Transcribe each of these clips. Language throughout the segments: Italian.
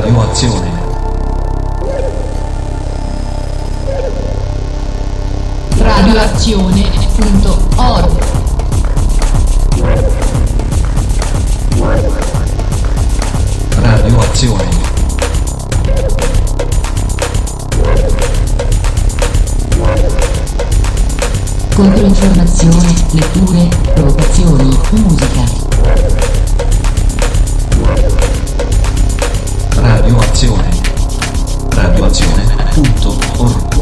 Radioazione. Radioazione.org. Radioazione. Controinformazione, letture, provocazioni, musica. Radioazione. Radioazione.org.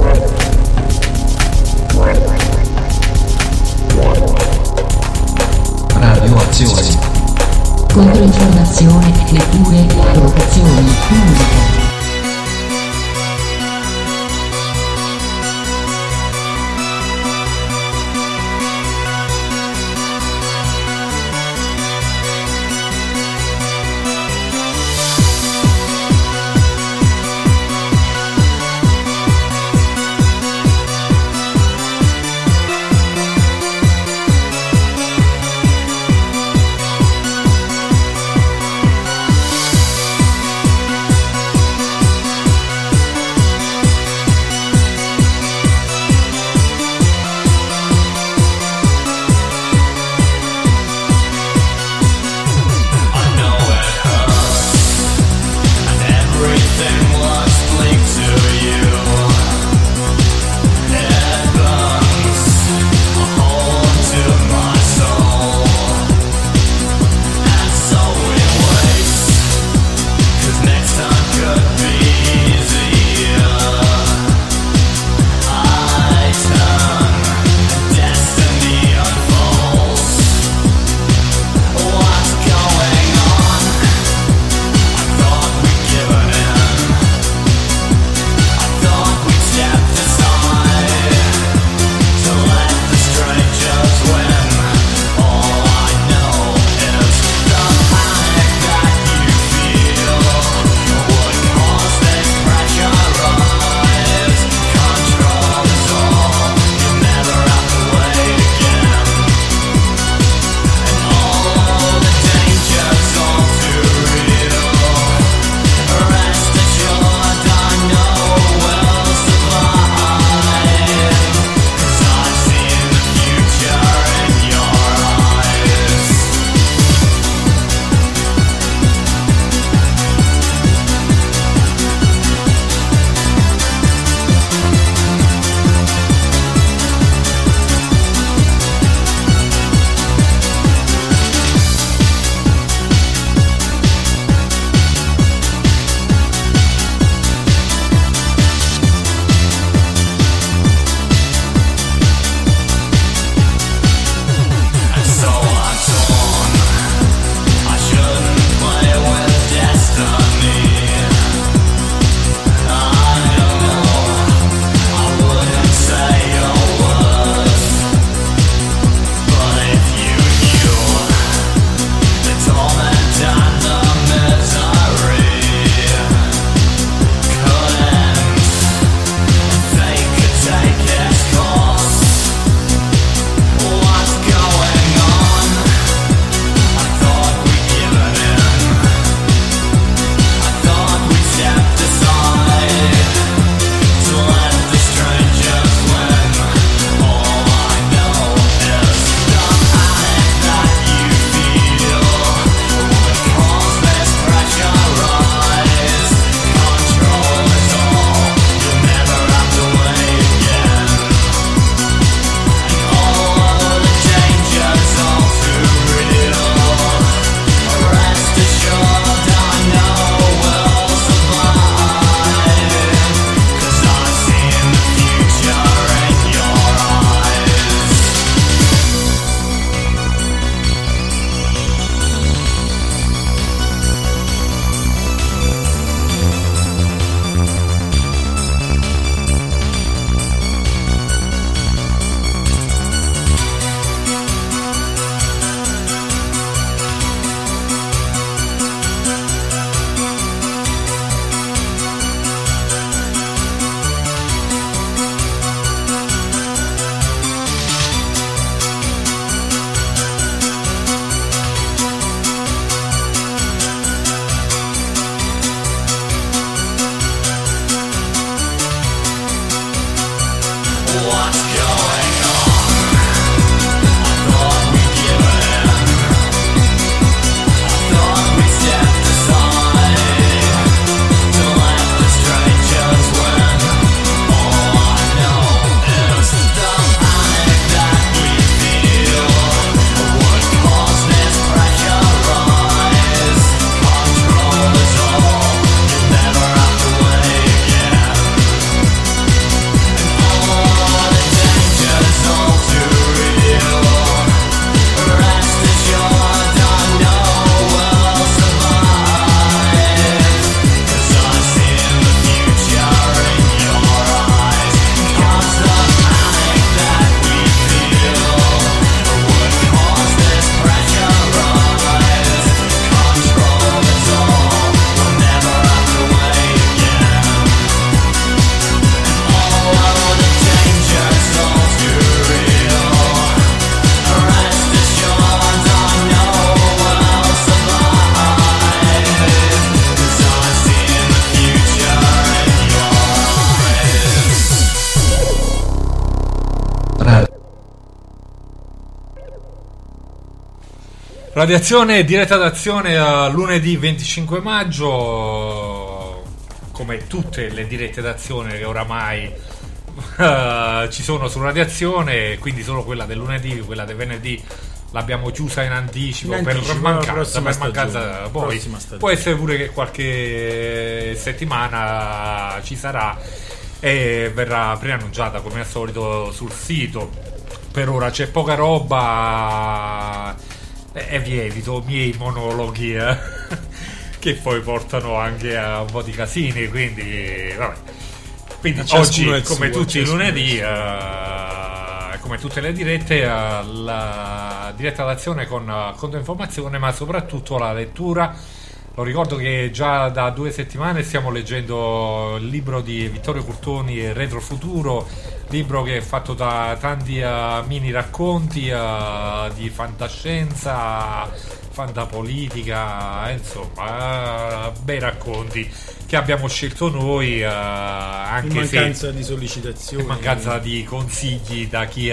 Radioazione. Controinformazione, letture, provocazioni, musica. Radiazione diretta d'azione lunedì 25 maggio, come tutte le dirette d'azione che oramai ci sono su Radiazione, quindi solo quella del lunedì, quella del venerdì l'abbiamo chiusa in anticipo, per mancanza, poi può essere pure che qualche settimana ci sarà e verrà preannunciata come al solito sul sito. Per ora c'è poca roba e vi evito miei monologhi che poi portano anche a un po' di casini, quindi vabbè. Quindi oggi, come tutti i lunedì, come tutte le dirette, la diretta d'azione con controinformazione, ma soprattutto la lettura. Lo ricordo che già da 2 settimane stiamo leggendo il libro di Vittorio Curtoni, Retrofuturo, libro che è fatto da tanti mini racconti di fantascienza, fantapolitica, insomma, bei racconti che abbiamo scelto noi, anche in mancanza di sollecitazioni, in mancanza di consigli da chi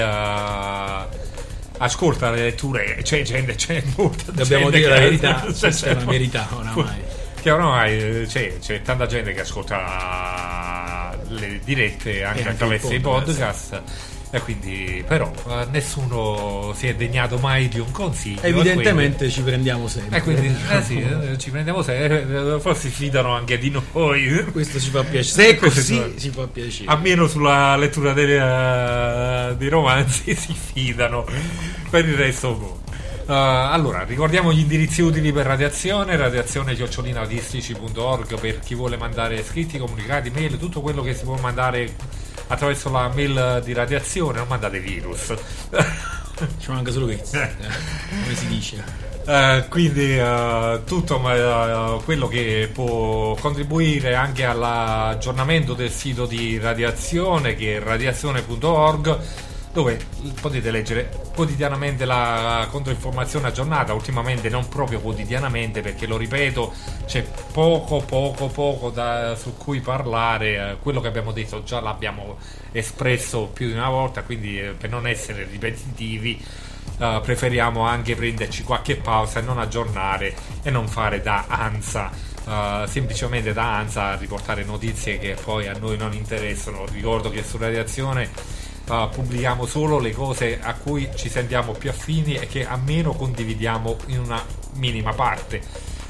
ascolta le letture. C'è molta dobbiamo gente, dire la verità, questa è una verità oramai, che oramai c'è tanta gente che ascolta le dirette anche attraverso i podcast, e quindi però nessuno si è degnato mai di un consiglio, evidentemente ci prendiamo sempre, e quindi ci prendiamo sempre, forse si fidano anche di noi, questo ci fa piacere, se è così ci fa piacere, almeno sulla lettura dei romanzi si fidano, per il resto boh. Allora, ricordiamo gli indirizzi utili per radiazione@audistici.org per chi vuole mandare scritti, comunicati, mail, tutto quello che si può mandare attraverso la mail di Radiazione. Non mandate virus, ci manca solo questo, come si dice. Quindi tutto quello che può contribuire anche all'aggiornamento del sito di Radiazione, che è radiazione.org, dove potete leggere quotidianamente la controinformazione aggiornata. Ultimamente non proprio quotidianamente, perché lo ripeto, c'è poco su cui parlare. Quello che abbiamo detto già l'abbiamo espresso più di una volta, quindi per non essere ripetitivi preferiamo anche prenderci qualche pausa e non aggiornare e non fare da ANSA, semplicemente da ANSA a riportare notizie che poi a noi non interessano. Ricordo che su Radiazione pubblichiamo solo le cose a cui ci sentiamo più affini e che almeno condividiamo in una minima parte.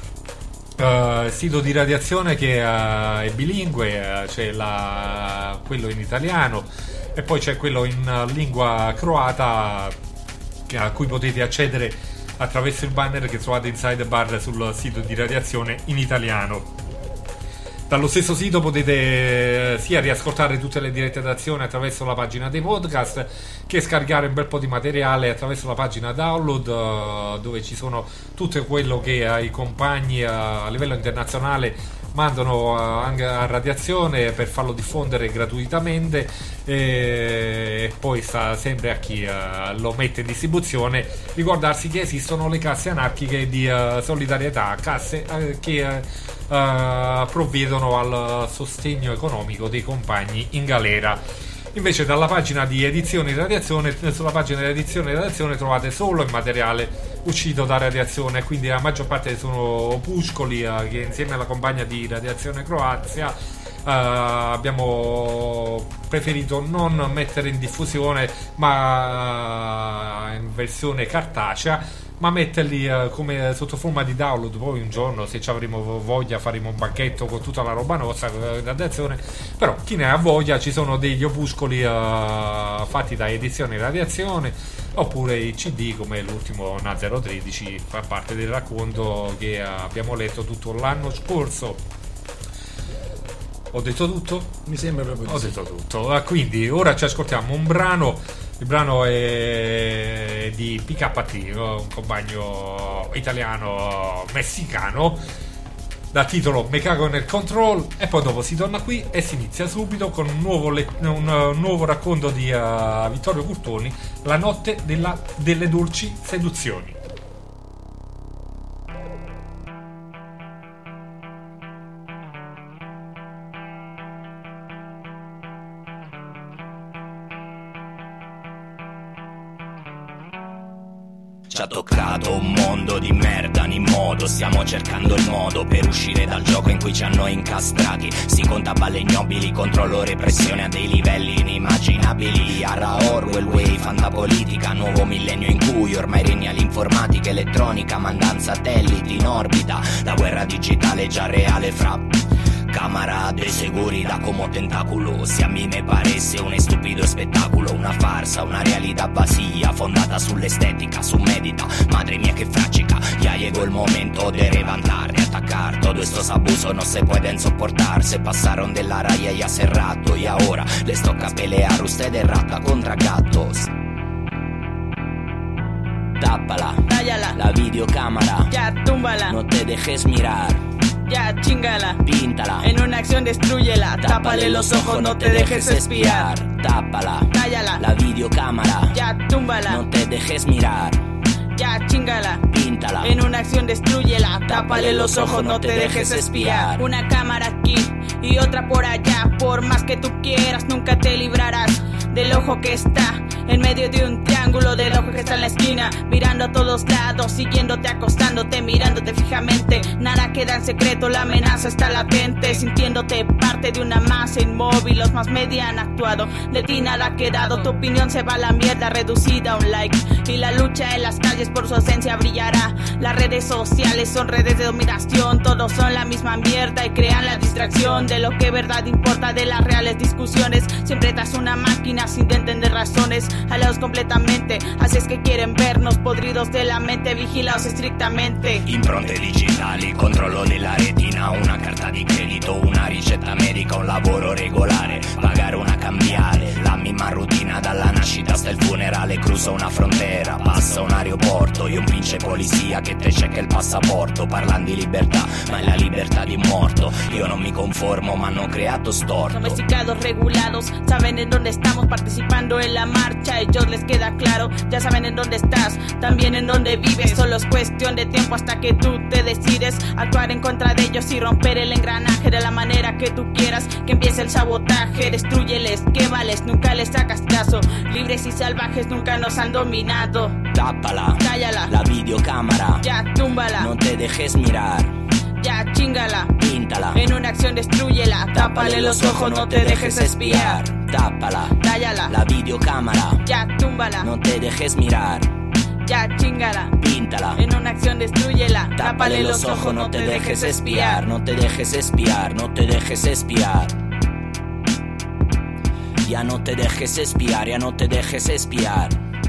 Sito di Radiazione che è bilingue, c'è quello in italiano e poi c'è quello in lingua croata, a cui potete accedere attraverso il banner che trovate in sidebar sul sito di Radiazione in italiano. Dallo stesso sito potete sia riascoltare tutte le dirette d'azione attraverso la pagina dei podcast, che scaricare un bel po' di materiale attraverso la pagina download, dove ci sono tutto quello che i compagni a livello internazionale mandano anche a Radiazione per farlo diffondere gratuitamente, e poi sta sempre a chi lo mette in distribuzione ricordarsi che esistono le casse anarchiche di solidarietà, casse che provvedono al sostegno economico dei compagni in galera. Invece dalla pagina di Edizioni Radiazione, sulla pagina di Edizioni Radiazione trovate solo il materiale uscito da Radiazione, quindi la maggior parte sono opuscoli che insieme alla compagna di Radiazione Croazia abbiamo preferito non mettere in diffusione, ma in versione cartacea, ma metterli come sotto forma di download. Poi un giorno, se ci avremo voglia, faremo un banchetto con tutta la roba nostra Radiazione. Però chi ne ha voglia, ci sono degli opuscoli fatti da Edizioni Radiazione, oppure i CD come l'ultimo Na 013, fa parte del racconto che abbiamo letto tutto l'anno scorso. Ho detto tutto? Mi sembra proprio Ho detto tutto. Quindi ora ci ascoltiamo un brano. Il brano è di PKT, un compagno italiano messicano, dal titolo Me cago nel control, e poi dopo si torna qui e si inizia subito con un nuovo racconto di Vittorio Curtoni, La notte delle dolci seduzioni. ci ha toccato un mondo di merda, in modo stiamo cercando il modo per uscire dal gioco in cui ci hanno incastrati. Si conta balle ignobili contro la repressione a dei livelli inimmaginabili. Ara Orwell, Wave, fantapolitica, nuovo millennio in cui ormai regna l'informatica elettronica, mandan satelliti in orbita, la guerra digitale è già reale fra camarade sicuri da como tentaculo. Se a me me paresse un stupido spettacolo, una farsa, una realidad vacía fondata sull'estetica, su medita, madre mía que frágica. Ya llegó el momento de levantar, de atacar todo estos abusos no se pueden soportar. Se pasaron de la raya y hace rato y ahora les toca pelear ustedes rata contra gatos. Tápala, Tállala, la videocámara, ya túmbala, no te dejes mirar, ya chingala, píntala, en una acción destrúyela, tápale los ojos, no te dejes espiar. Tápala, Tállala, la videocámara, ya túmbala, no te dejes mirar, ya chingala, píntala, en una acción destrúyela, tápale los ojos, no te dejes espiar. Una cámara aquí y otra por allá, por más que tú quieras nunca te librarás del ojo que está en medio de un triángulo, del ojo que está en la esquina, mirando a todos lados, siguiéndote, acostándote, mirándote fijamente. Nada queda en secreto, la amenaza está latente, sintiéndote parte de una masa inmóvil. Los más media han actuado, de ti nada ha quedado, tu opinión se va a la mierda, reducida a un like. Y la lucha en las calles por su esencia brillará. Las redes sociales son redes de dominación, todos son la misma mierda y crean la distracción de lo que verdad importa, de las reales discusiones. Siempre tras una máquina sin entender razones, alados completamente, así es que quieren vernos podridos de la mente, vigilados estrictamente. Impronte digitali, controllo della retina, una carta di credito, una ricetta medica, un lavoro regolare, pagare una cambiale, la misma routine dalla nascita hasta il funerale, cruza una frontera, passa un aeroporto e un pinche polizia che te checca il passaporto, parlando di libertà, ma è la libertà di un morto. Io non mi conformo, ma hanno creato storto. Domesticados, regulados, saben en dónde estamos participando en la marcha, a ellos les queda claro, ya saben en dónde estás, también en dónde vives, solo es cuestión de tiempo hasta que tú te decides actuar en contra de ellos y romper el engranaje de la manera que tú quieras, que empiece el sabotaje, destrúyeles, que vales, nunca les sacas caso, libres y salvajes nunca nos han dominado. Tápala, Tállala, la videocámara, ya túmbala, no te dejes mirar, ya chingala, píntala, en una acción destrúyela, tápale los ojos, no te dejes espiar. Tápala, Tállala, la videocámara, ya túmbala, no te dejes mirar, ya chingala, píntala, en una acción destrúyela, tápale los ojos, no te dejes espiar, no te dejes espiar, no te dejes espiar. Ya no te dejes espiar, ya no te dejes espiar.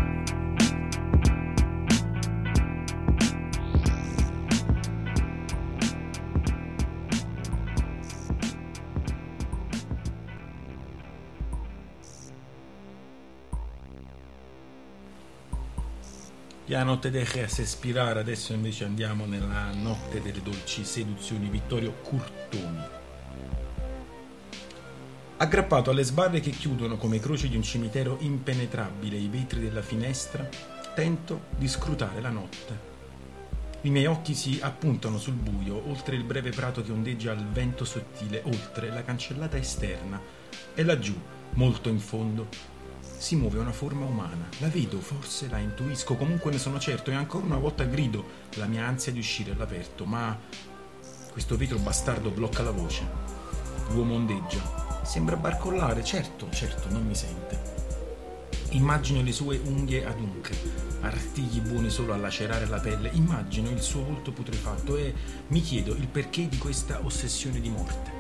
Ya no te dejes espirar. Adesso invece andiamo nella notte delle dolci seduzioni. Vittorio Curtoni. Aggrappato alle sbarre che chiudono come croci di un cimitero impenetrabile i vetri della finestra, tento di scrutare la notte. I miei occhi si appuntano sul buio, oltre il breve prato che ondeggia al vento sottile, oltre la cancellata esterna, e laggiù, molto in fondo, si muove una forma umana. La vedo, forse la intuisco, comunque ne sono certo, e ancora una volta grido la mia ansia di uscire all'aperto, ma questo vetro bastardo blocca la voce. L'uomo ondeggia. Sembra barcollare, certo, non mi sente. Immagino le sue unghie adunche, artigli buoni solo a lacerare la pelle, immagino il suo volto putrefatto e mi chiedo il perché di questa ossessione di morte.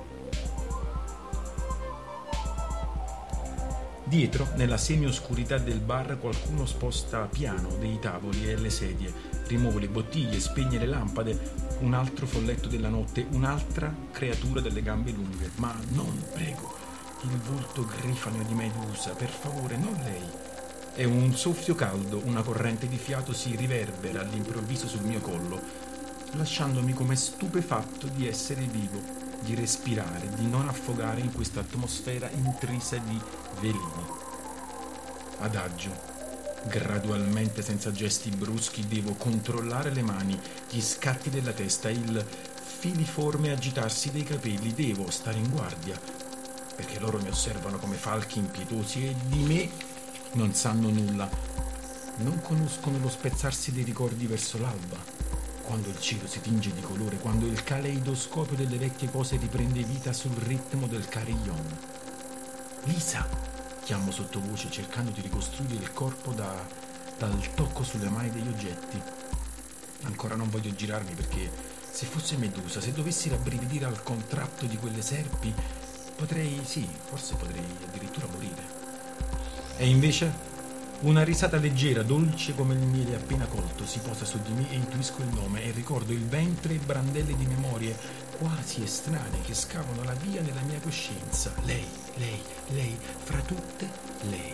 Dietro, nella semi-oscurità del bar, qualcuno sposta piano dei tavoli e le sedie, rimuove le bottiglie, spegne le lampade, un altro folletto della notte, un'altra creatura dalle gambe lunghe. Ma non, prego, il volto grifano di Medusa, per favore, non lei. È un soffio caldo, una corrente di fiato si riverbera all'improvviso sul mio collo, lasciandomi come stupefatto di essere vivo, di respirare, di non affogare in questa atmosfera intrisa di veleni. Adagio. Gradualmente, senza gesti bruschi, devo controllare le mani, gli scatti della testa, il filiforme agitarsi dei capelli. Devo stare in guardia, perché loro mi osservano come falchi impietosi e di me non sanno nulla. non conoscono lo spezzarsi dei ricordi verso l'alba, quando il cielo si tinge di colore, quando il caleidoscopio delle vecchie cose riprende vita sul ritmo del carillon. Lisa, chiamo sottovoce cercando di ricostruire il corpo dal tocco sulle mani degli oggetti. Ancora non voglio girarmi perché se fosse Medusa, se dovessi rabbrividire al contratto di quelle serpi, forse potrei addirittura morire. E invece una risata leggera, dolce come il miele appena colto, si posa su di me e intuisco il nome e ricordo il ventre e brandelli di memorie quasi estranee che scavano la via nella mia coscienza. Lei, fra tutte lei.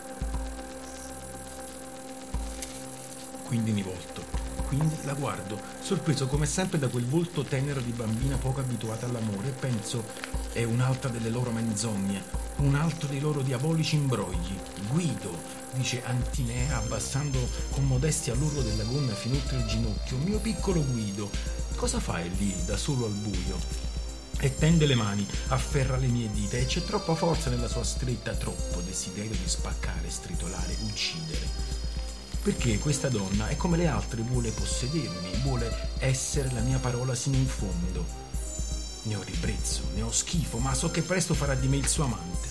Quindi mi volto, quindi la guardo, sorpreso come sempre da quel volto tenero di bambina poco abituata all'amore, e penso: è un'altra delle loro menzogne, un altro dei loro diabolici imbrogli. Guido, dice Antinea abbassando con modestia l'orlo della gonna fino oltre il ginocchio. Mio piccolo Guido, cosa fai lì da solo al buio? E tende le mani, afferra le mie dita e c'è troppa forza nella sua stretta, troppo desiderio di spaccare, stritolare, uccidere. Perché questa donna è come le altre, vuole possedermi, vuole essere la mia parola sino in fondo. Ne ho ribrezzo, ne ho schifo, ma so che presto farà di me il suo amante.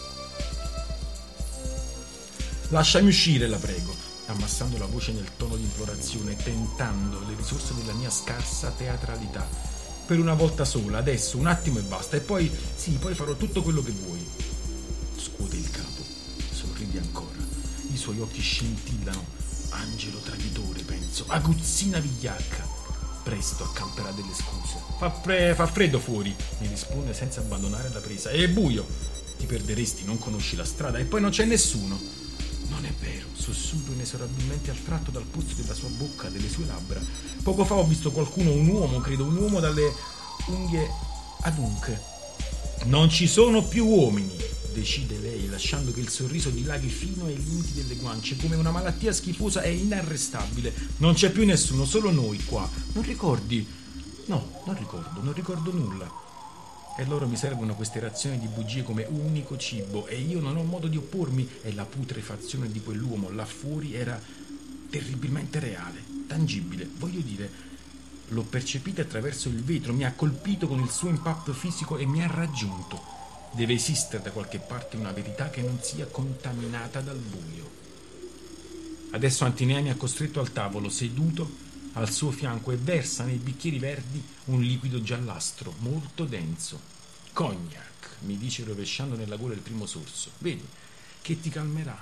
Lasciami uscire, la prego, ammassando la voce nel tono di implorazione, tentando le risorse della mia scarsa teatralità. Per una volta sola, adesso, un attimo e basta, e poi farò tutto quello che vuoi. Scuote il capo, sorride ancora, i suoi occhi scintillano. Angelo traditore, penso, aguzzina vigliacca. Presto accamperà delle scuse. Fa freddo fuori, mi risponde senza abbandonare la presa. È buio, ti perderesti, non conosci la strada e poi non c'è nessuno. Non è vero, sussurro inesorabilmente attratto dal puzzo della sua bocca, delle sue labbra. Poco fa ho visto qualcuno, un uomo dalle unghie adunche. Non ci sono più uomini, decide lei, lasciando che il sorriso dilaghi fino ai limiti delle guance, come una malattia schifosa e inarrestabile. Non c'è più nessuno, solo noi qua. Non ricordi? No, non ricordo nulla. E loro mi servono queste razioni di bugie come unico cibo e io non ho modo di oppormi. E la putrefazione di quell'uomo là fuori era terribilmente reale, tangibile, voglio dire. L'ho percepita attraverso il vetro, mi ha colpito con il suo impatto fisico e mi ha raggiunto. Deve esistere da qualche parte una verità che non sia contaminata dal buio. Adesso Antinea mi ha costretto al tavolo, seduto al suo fianco, e versa nei bicchieri verdi un liquido giallastro, molto denso. Cognac, mi dice rovesciando nella gola il primo sorso. Vedi, che ti calmerà.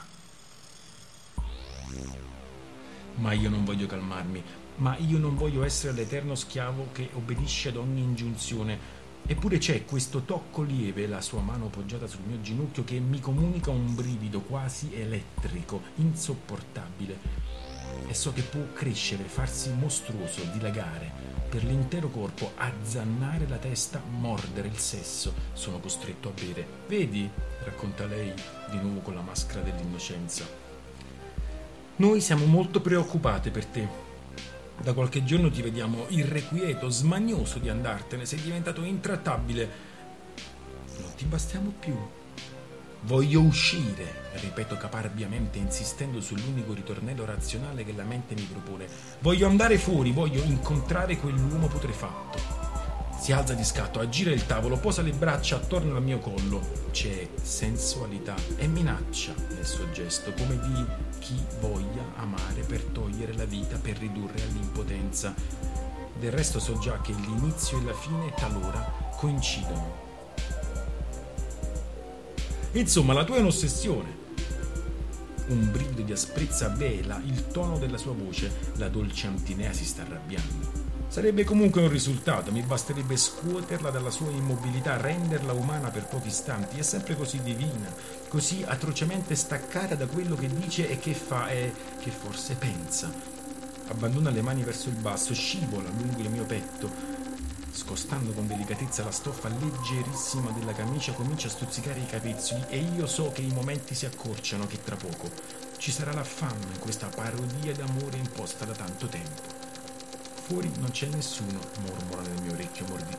Ma io non voglio calmarmi, ma io non voglio essere l'eterno schiavo che obbedisce ad ogni ingiunzione. Eppure c'è questo tocco lieve, la sua mano poggiata sul mio ginocchio, che mi comunica un brivido quasi elettrico, insopportabile. E so che può crescere, farsi mostruoso, dilagare per l'intero corpo, azzannare la testa, mordere il sesso. Sono costretto a bere. Vedi, racconta lei di nuovo con la maschera dell'innocenza. Noi siamo molto preoccupate per te. Da qualche giorno ti vediamo irrequieto, smanioso di andartene, sei diventato intrattabile. Non ti bastiamo più. Voglio uscire, ripeto caparbiamente, insistendo sull'unico ritornello razionale che la mente mi propone. Voglio andare fuori, voglio incontrare quell'uomo putrefatto. Si alza di scatto, aggira il tavolo, posa le braccia attorno al mio collo. C'è sensualità e minaccia nel suo gesto, come di chi voglia amare per togliere la vita, per ridurre all'impotenza. Del resto so già che l'inizio e la fine talora coincidono. Insomma, la tua è un'ossessione. Un brivido di asprezza vela il tono della sua voce. La dolce Antinea si sta arrabbiando. Sarebbe comunque un risultato, mi basterebbe scuoterla dalla sua immobilità, renderla umana per pochi istanti. È sempre così divina, così atrocemente staccata da quello che dice e che fa e che forse pensa. Abbandona le mani verso il basso, scivola lungo il mio petto. Scostando con delicatezza la stoffa leggerissima della camicia, comincia a stuzzicare i capezzoli e io so che i momenti si accorciano, che tra poco ci sarà l'affanno in questa parodia d'amore imposta da tanto tempo. Fuori non c'è nessuno, mormora nel mio orecchio mordicchiando.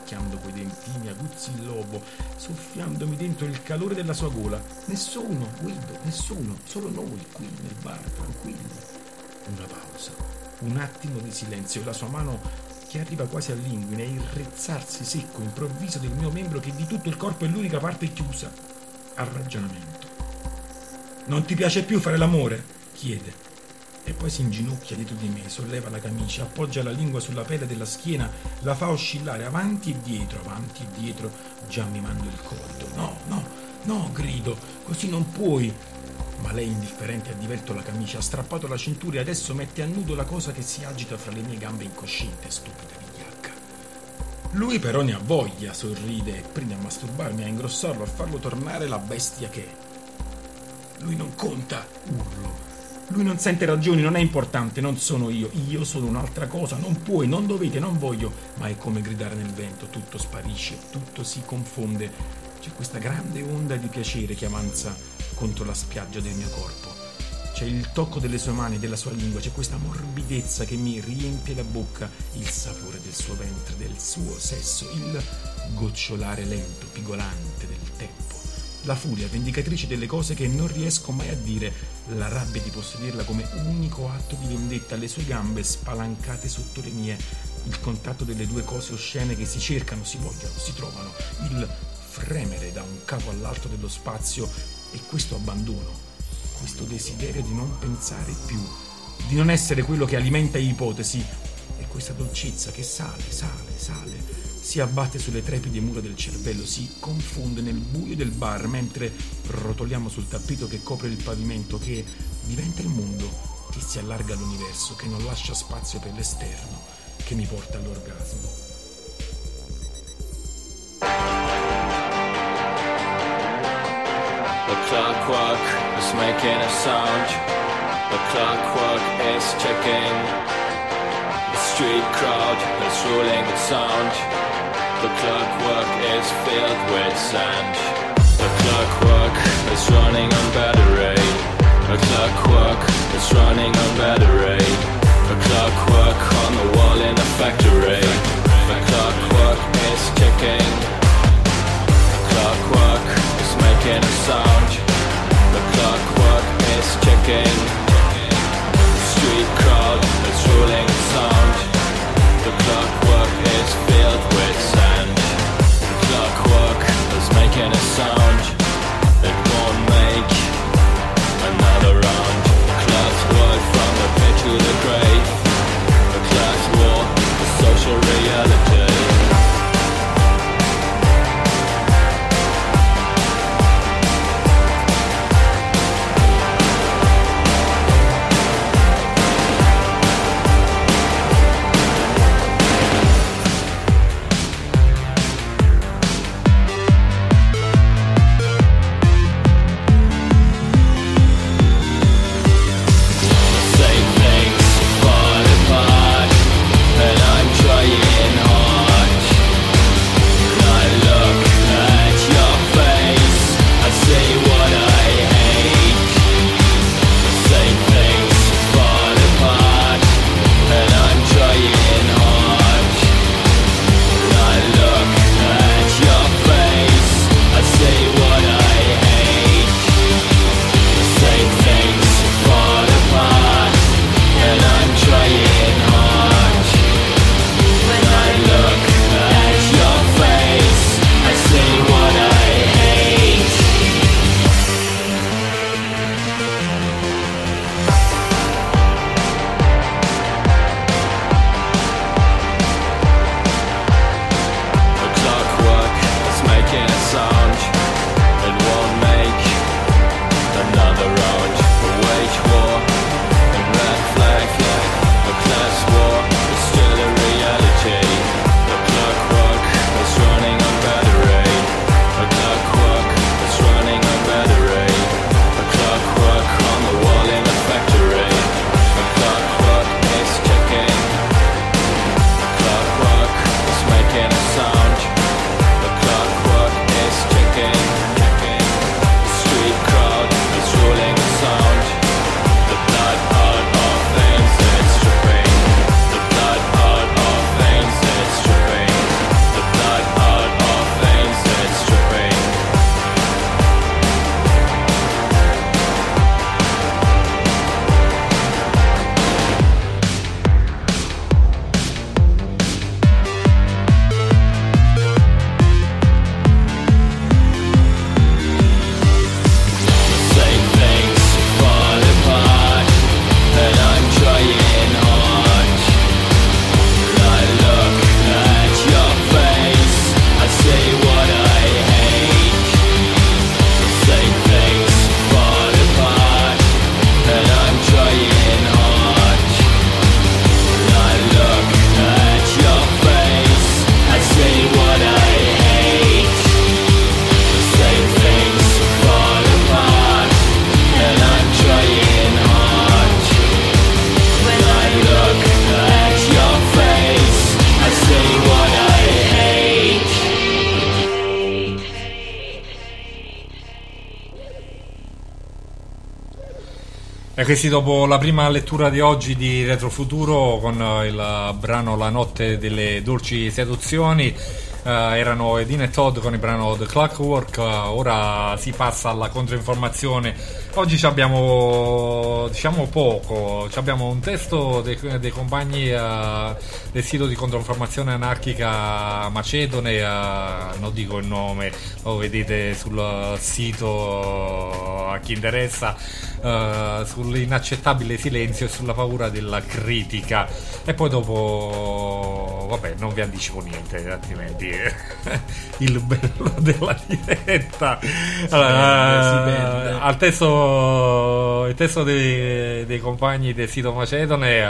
picchiando coi dentini aguzzi il lobo, soffiandomi dentro il calore della sua gola. Nessuno, Guido, nessuno, solo noi qui nel bar, tranquilli. Una pausa, un attimo di silenzio e la sua mano che arriva quasi all'inguine e il rezzarsi secco improvviso del mio membro che di tutto il corpo è l'unica parte chiusa al ragionamento. Non ti piace più fare l'amore? Chiede. E poi si inginocchia dietro di me, solleva la camicia, appoggia la lingua sulla pelle della schiena, la fa oscillare avanti e dietro, già mi mando il collo. No, grido, così non puoi. Ma lei indifferente ha divelto la camicia, ha strappato la cintura e adesso mette a nudo la cosa che si agita fra le mie gambe incosciente, stupida vigliacca. Lui però ne ha voglia, sorride, e prende a masturbarmi, a ingrossarlo, a farlo tornare la bestia che è. Lui non conta, urlo. Lui non sente ragioni, non è importante, non sono io sono un'altra cosa, non puoi, non dovete, non voglio, ma è come gridare nel vento, tutto sparisce, tutto si confonde, c'è questa grande onda di piacere che avanza contro la spiaggia del mio corpo, c'è il tocco delle sue mani, della sua lingua, c'è questa morbidezza che mi riempie la bocca, il sapore del suo ventre, del suo sesso, il gocciolare lento, pigolante del tempo. La furia vendicatrice delle cose che non riesco mai a dire, la rabbia di possederla come unico atto di vendetta, le sue gambe spalancate sotto le mie, il contatto delle due cose oscene che si cercano, si vogliono, si trovano, il fremere da un capo all'altro dello spazio e questo abbandono, questo desiderio di non pensare più, di non essere quello che alimenta ipotesi e questa dolcezza che sale, si abbatte sulle trepide mura del cervello, si confonde nel buio del bar mentre rotoliamo sul tappeto che copre il pavimento, che diventa il mondo, che si allarga all'universo, che non lascia spazio per l'esterno, che mi porta all'orgasmo. The clockwork is making a sound. The clockwork is ticking. The street crowd is ruling the sound. The clockwork is filled with sand. The clockwork is running on battery. The clockwork is running on battery. The clockwork on the wall in the factory. The clockwork is ticking. The clockwork is making a sound. The clockwork is ticking. The street crowd is ruling the sound. The clockwork is filled with sand. The clockwork is making a sound. It won't make another round. The class war from the pit to the grave. The class war, the social reality. E questi dopo la prima lettura di oggi di Retrofuturo con il brano La notte delle dolci seduzioni, erano Edine e Todd con il brano The Clockwork. Ora si passa alla controinformazione. Oggi abbiamo poco, abbiamo un testo dei compagni del sito di controinformazione anarchica macedone, non dico il nome, lo vedete sul sito a chi interessa, sull'inaccettabile silenzio e sulla paura della critica. E poi dopo, vabbè, non vi anticipo niente, altrimenti il bello della diretta. Al il testo dei compagni del sito macedone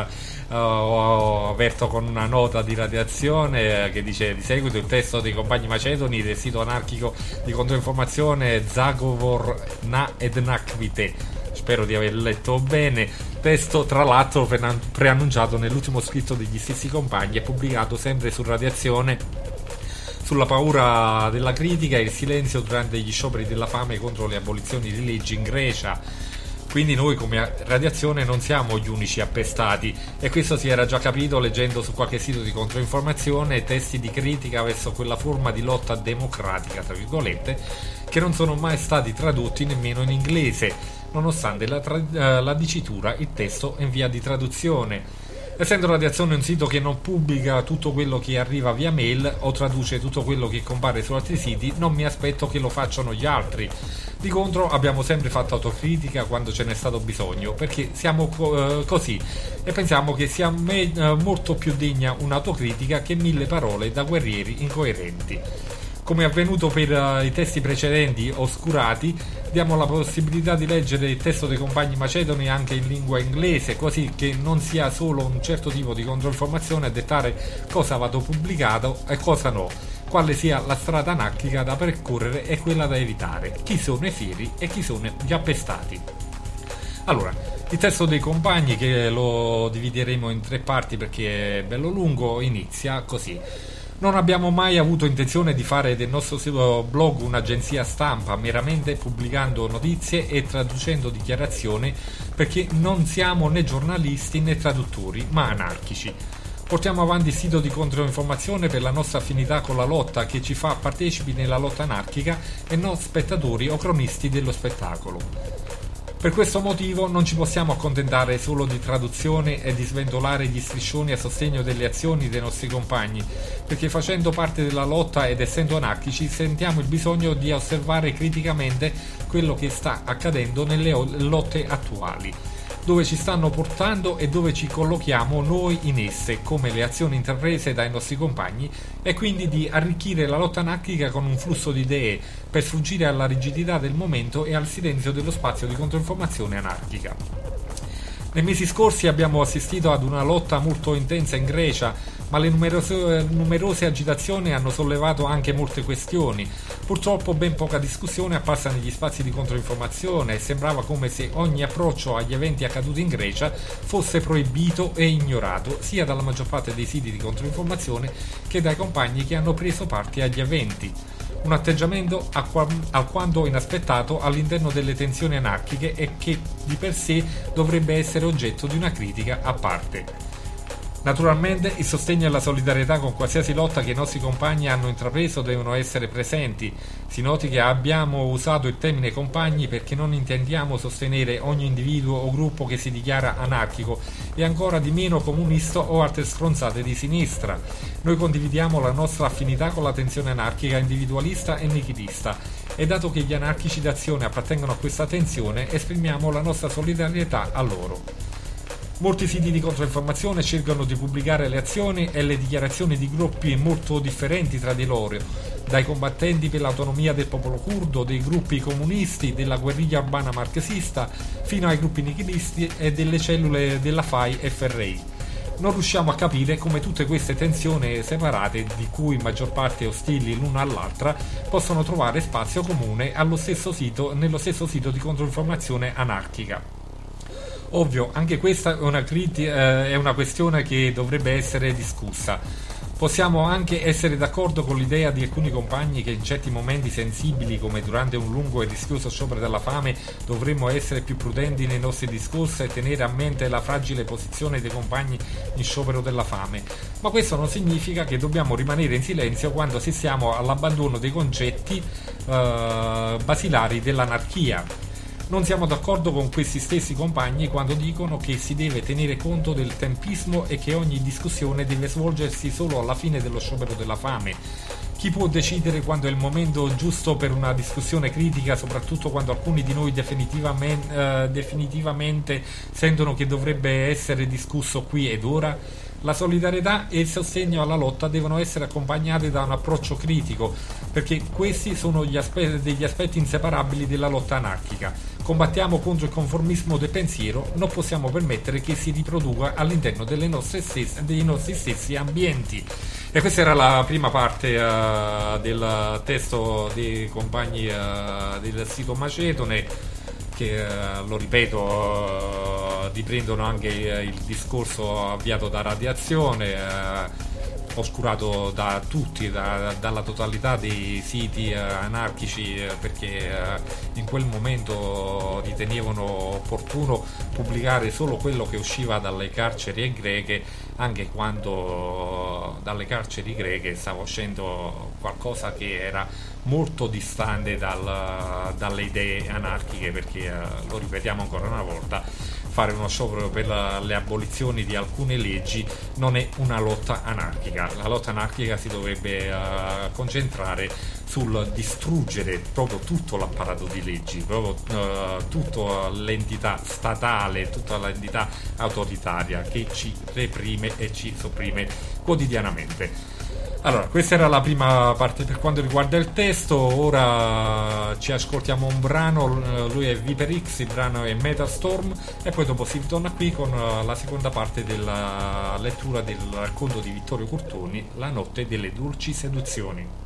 ho aperto con una nota di radiazione che dice: di seguito il testo dei compagni macedoni del sito anarchico di controinformazione Zagovor na Ednakvite. Spero di aver letto bene. Testo tra l'altro preannunciato nell'ultimo scritto degli stessi compagni e pubblicato sempre su Radiazione, sulla paura della critica e il silenzio durante gli scioperi della fame contro le abolizioni di leggi in Grecia. Quindi noi come Radiazione non siamo gli unici appestati, e questo si era già capito leggendo su qualche sito di controinformazione testi di critica verso quella forma di lotta democratica, tra virgolette, che non sono mai stati tradotti nemmeno in inglese, nonostante la dicitura. Il testo è in via di traduzione. Essendo Radiazione un sito che non pubblica tutto quello che arriva via mail o traduce tutto quello che compare su altri siti, non mi aspetto che lo facciano gli altri. Di contro abbiamo sempre fatto autocritica quando ce n'è stato bisogno, perché siamo così e pensiamo che sia molto più degna un'autocritica che 1000 parole da guerrieri incoerenti. Come è avvenuto per i testi precedenti oscurati, diamo la possibilità di leggere il testo dei compagni macedoni anche in lingua inglese, così che non sia solo un certo tipo di controinformazione a dettare cosa vada pubblicato e cosa no, quale sia la strada anarchica da percorrere e quella da evitare, chi sono i fieri e chi sono gli appestati. Allora, il testo dei compagni, che lo divideremo in 3 parti perché è bello lungo, inizia così. Non abbiamo mai avuto intenzione di fare del nostro sito blog un'agenzia stampa, meramente pubblicando notizie e traducendo dichiarazioni, perché non siamo né giornalisti né traduttori, ma anarchici. Portiamo avanti il sito di controinformazione per la nostra affinità con la lotta, che ci fa partecipi nella lotta anarchica e non spettatori o cronisti dello spettacolo. Per questo motivo non ci possiamo accontentare solo di traduzione e di sventolare gli striscioni a sostegno delle azioni dei nostri compagni, perché facendo parte della lotta ed essendo anarchici sentiamo il bisogno di osservare criticamente quello che sta accadendo nelle lotte attuali, dove ci stanno portando e dove ci collochiamo noi in esse, come le azioni intraprese dai nostri compagni, e quindi di arricchire la lotta anarchica con un flusso di idee per sfuggire alla rigidità del momento e al silenzio dello spazio di controinformazione anarchica. Nei mesi scorsi abbiamo assistito ad una lotta molto intensa in Grecia, ma le numerose agitazioni hanno sollevato anche molte questioni. Purtroppo ben poca discussione è apparsa negli spazi di controinformazione e sembrava come se ogni approccio agli eventi accaduti in Grecia fosse proibito e ignorato sia dalla maggior parte dei siti di controinformazione che dai compagni che hanno preso parte agli eventi. Un atteggiamento alquanto inaspettato all'interno delle tensioni anarchiche e che di per sé dovrebbe essere oggetto di una critica a parte. Naturalmente il sostegno e la solidarietà con qualsiasi lotta che i nostri compagni hanno intrapreso devono essere presenti. Si noti che abbiamo usato il termine compagni perché non intendiamo sostenere ogni individuo o gruppo che si dichiara anarchico e ancora di meno comunista o altre stronzate di sinistra. Noi condividiamo la nostra affinità con la tensione anarchica individualista e nichilista, e dato che gli anarchici d'azione appartengono a questa tensione, esprimiamo la nostra solidarietà a loro. Molti siti di controinformazione cercano di pubblicare le azioni e le dichiarazioni di gruppi molto differenti tra di loro, dai combattenti per l'autonomia del popolo curdo, dei gruppi comunisti, della guerriglia urbana marxista, fino ai gruppi nichilisti e delle cellule della FAI e FRI. Non riusciamo a capire come tutte queste tensioni separate, di cui maggior parte ostili l'una all'altra, possono trovare spazio comune nello stesso sito di controinformazione anarchica. Ovvio, anche questa è una questione che dovrebbe essere discussa. Possiamo anche essere d'accordo con l'idea di alcuni compagni che in certi momenti sensibili, come durante un lungo e rischioso sciopero della fame, dovremmo essere più prudenti nei nostri discorsi e tenere a mente la fragile posizione dei compagni in sciopero della fame. Ma questo non significa che dobbiamo rimanere in silenzio quando assistiamo all'abbandono dei concetti basilari dell'anarchia. Non siamo d'accordo con questi stessi compagni quando dicono che si deve tenere conto del tempismo e che ogni discussione deve svolgersi solo alla fine dello sciopero della fame. Chi può decidere quando è il momento giusto per una discussione critica, soprattutto quando alcuni di noi definitivamente sentono che dovrebbe essere discusso qui ed ora? La solidarietà e il sostegno alla lotta devono essere accompagnati da un approccio critico, perché questi sono degli aspetti inseparabili della lotta anarchica. Combattiamo contro il conformismo del pensiero, non possiamo permettere che si riproduca all'interno dei nostri stessi ambienti. E questa era la prima parte del testo dei compagni del sito Macedone, che lo ripeto, riprendono anche il discorso avviato da Radiazione, oscurato da tutti, dalla totalità dei siti anarchici, perché in quel momento ritenevano opportuno pubblicare solo quello che usciva dalle carceri greche, anche quando dalle carceri greche stava uscendo qualcosa che era molto distante dalle idee anarchiche, perché lo ripetiamo ancora una volta, fare uno sciopero per le abolizioni di alcune leggi non è una lotta anarchica. La lotta anarchica si dovrebbe concentrare sul distruggere proprio tutto l'apparato di leggi, proprio tutta l'entità statale, tutta l'entità autoritaria che ci reprime e ci sopprime quotidianamente. Allora, questa era la prima parte per quanto riguarda il testo. Ora ci ascoltiamo un brano, lui è Viper X, il brano è Metastorm, e poi dopo si ritorna qui con la seconda parte della lettura del racconto di Vittorio Curtoni, La notte delle dolci seduzioni.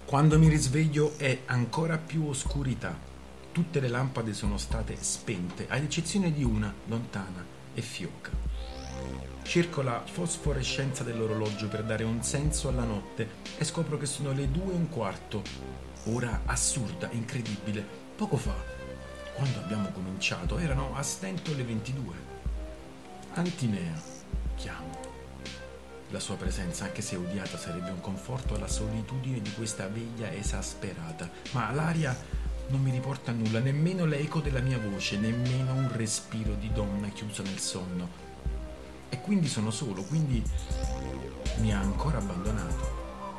Quando mi risveglio è ancora più oscurità. Tutte le lampade sono state spente, ad eccezione di una, lontana e fioca. Cerco la fosforescenza dell'orologio per dare un senso alla notte e scopro che sono le 2:15. Ora assurda, incredibile. Poco fa, quando abbiamo cominciato, erano a stento le 22. Antinea, chiamo. La sua presenza, anche se odiata, sarebbe un conforto alla solitudine di questa veglia esasperata, ma l'aria non mi riporta a nulla, nemmeno l'eco della mia voce, nemmeno un respiro di donna chiusa nel sonno. E quindi sono solo, quindi mi ha ancora abbandonato.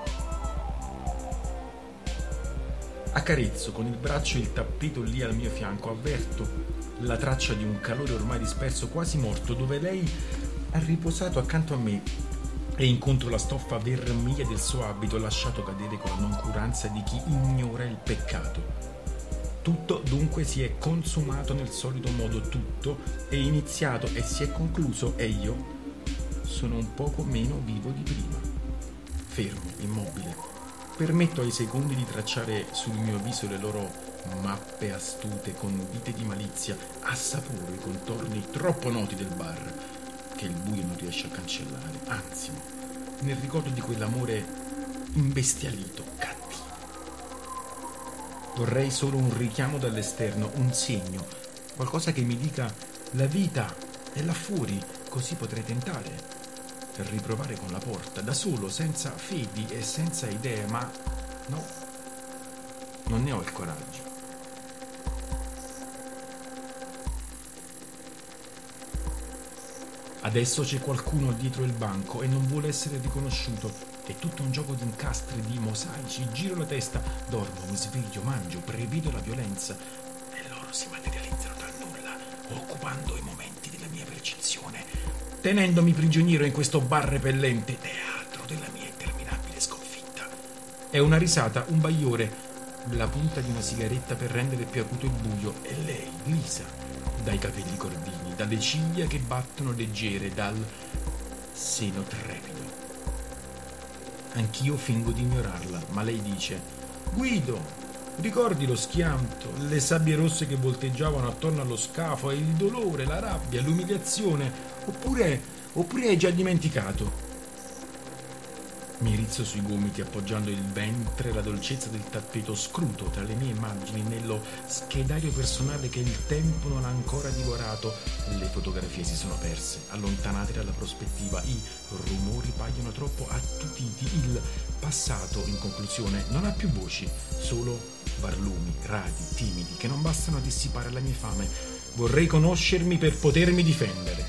Accarezzo con il braccio il tappeto lì al mio fianco, avverto la traccia di un calore ormai disperso, quasi morto, dove lei ha riposato accanto a me e incontro la stoffa vermiglia del suo abito lasciato cadere con la noncuranza di chi ignora il peccato. Tutto dunque si è consumato nel solito modo, tutto è iniziato e si è concluso e io sono un poco meno vivo di prima. Fermo, immobile. Permetto ai secondi di tracciare sul mio viso le loro mappe astute con dite di malizia, assaporo i contorni troppo noti del bar che il buio non riesce a cancellare, anzi, nel ricordo di quell'amore imbestialito, cattivo. Vorrei solo un richiamo dall'esterno, un segno, qualcosa che mi dica la vita è là fuori, così potrei tentare. Per riprovare con la porta, da solo, senza fedi e senza idee, ma no, non ne ho il coraggio. Adesso c'è qualcuno dietro il banco e non vuole essere riconosciuto. È tutto un gioco di incastri, di mosaici. Giro la testa, dormo, mi sveglio, mangio, prevedo la violenza e loro si materializzano dal nulla, occupando i momenti della mia percezione, tenendomi prigioniero in questo bar repellente, teatro della mia interminabile sconfitta. È una risata, un bagliore, la punta di una sigaretta per rendere più acuto il buio, e lei, Lisa, dai capelli corvini, dalle ciglia che battono leggere, dal seno trepido. Anch'io fingo di ignorarla, ma lei dice: Guido, ricordi lo schianto, le sabbie rosse che volteggiavano attorno allo scafo, e il dolore, la rabbia, l'umiliazione, oppure hai già dimenticato? Mi rizzo sui gomiti appoggiando il ventre, la dolcezza del tappeto, scruto tra le mie immagini nello schedario personale che il tempo non ha ancora divorato. Le fotografie si sono perse, allontanate dalla prospettiva, i rumori paiono troppo attutiti, il passato, in conclusione, non ha più voci, solo barlumi, radi, timidi, che non bastano a dissipare la mia fame. Vorrei conoscermi per potermi difendere.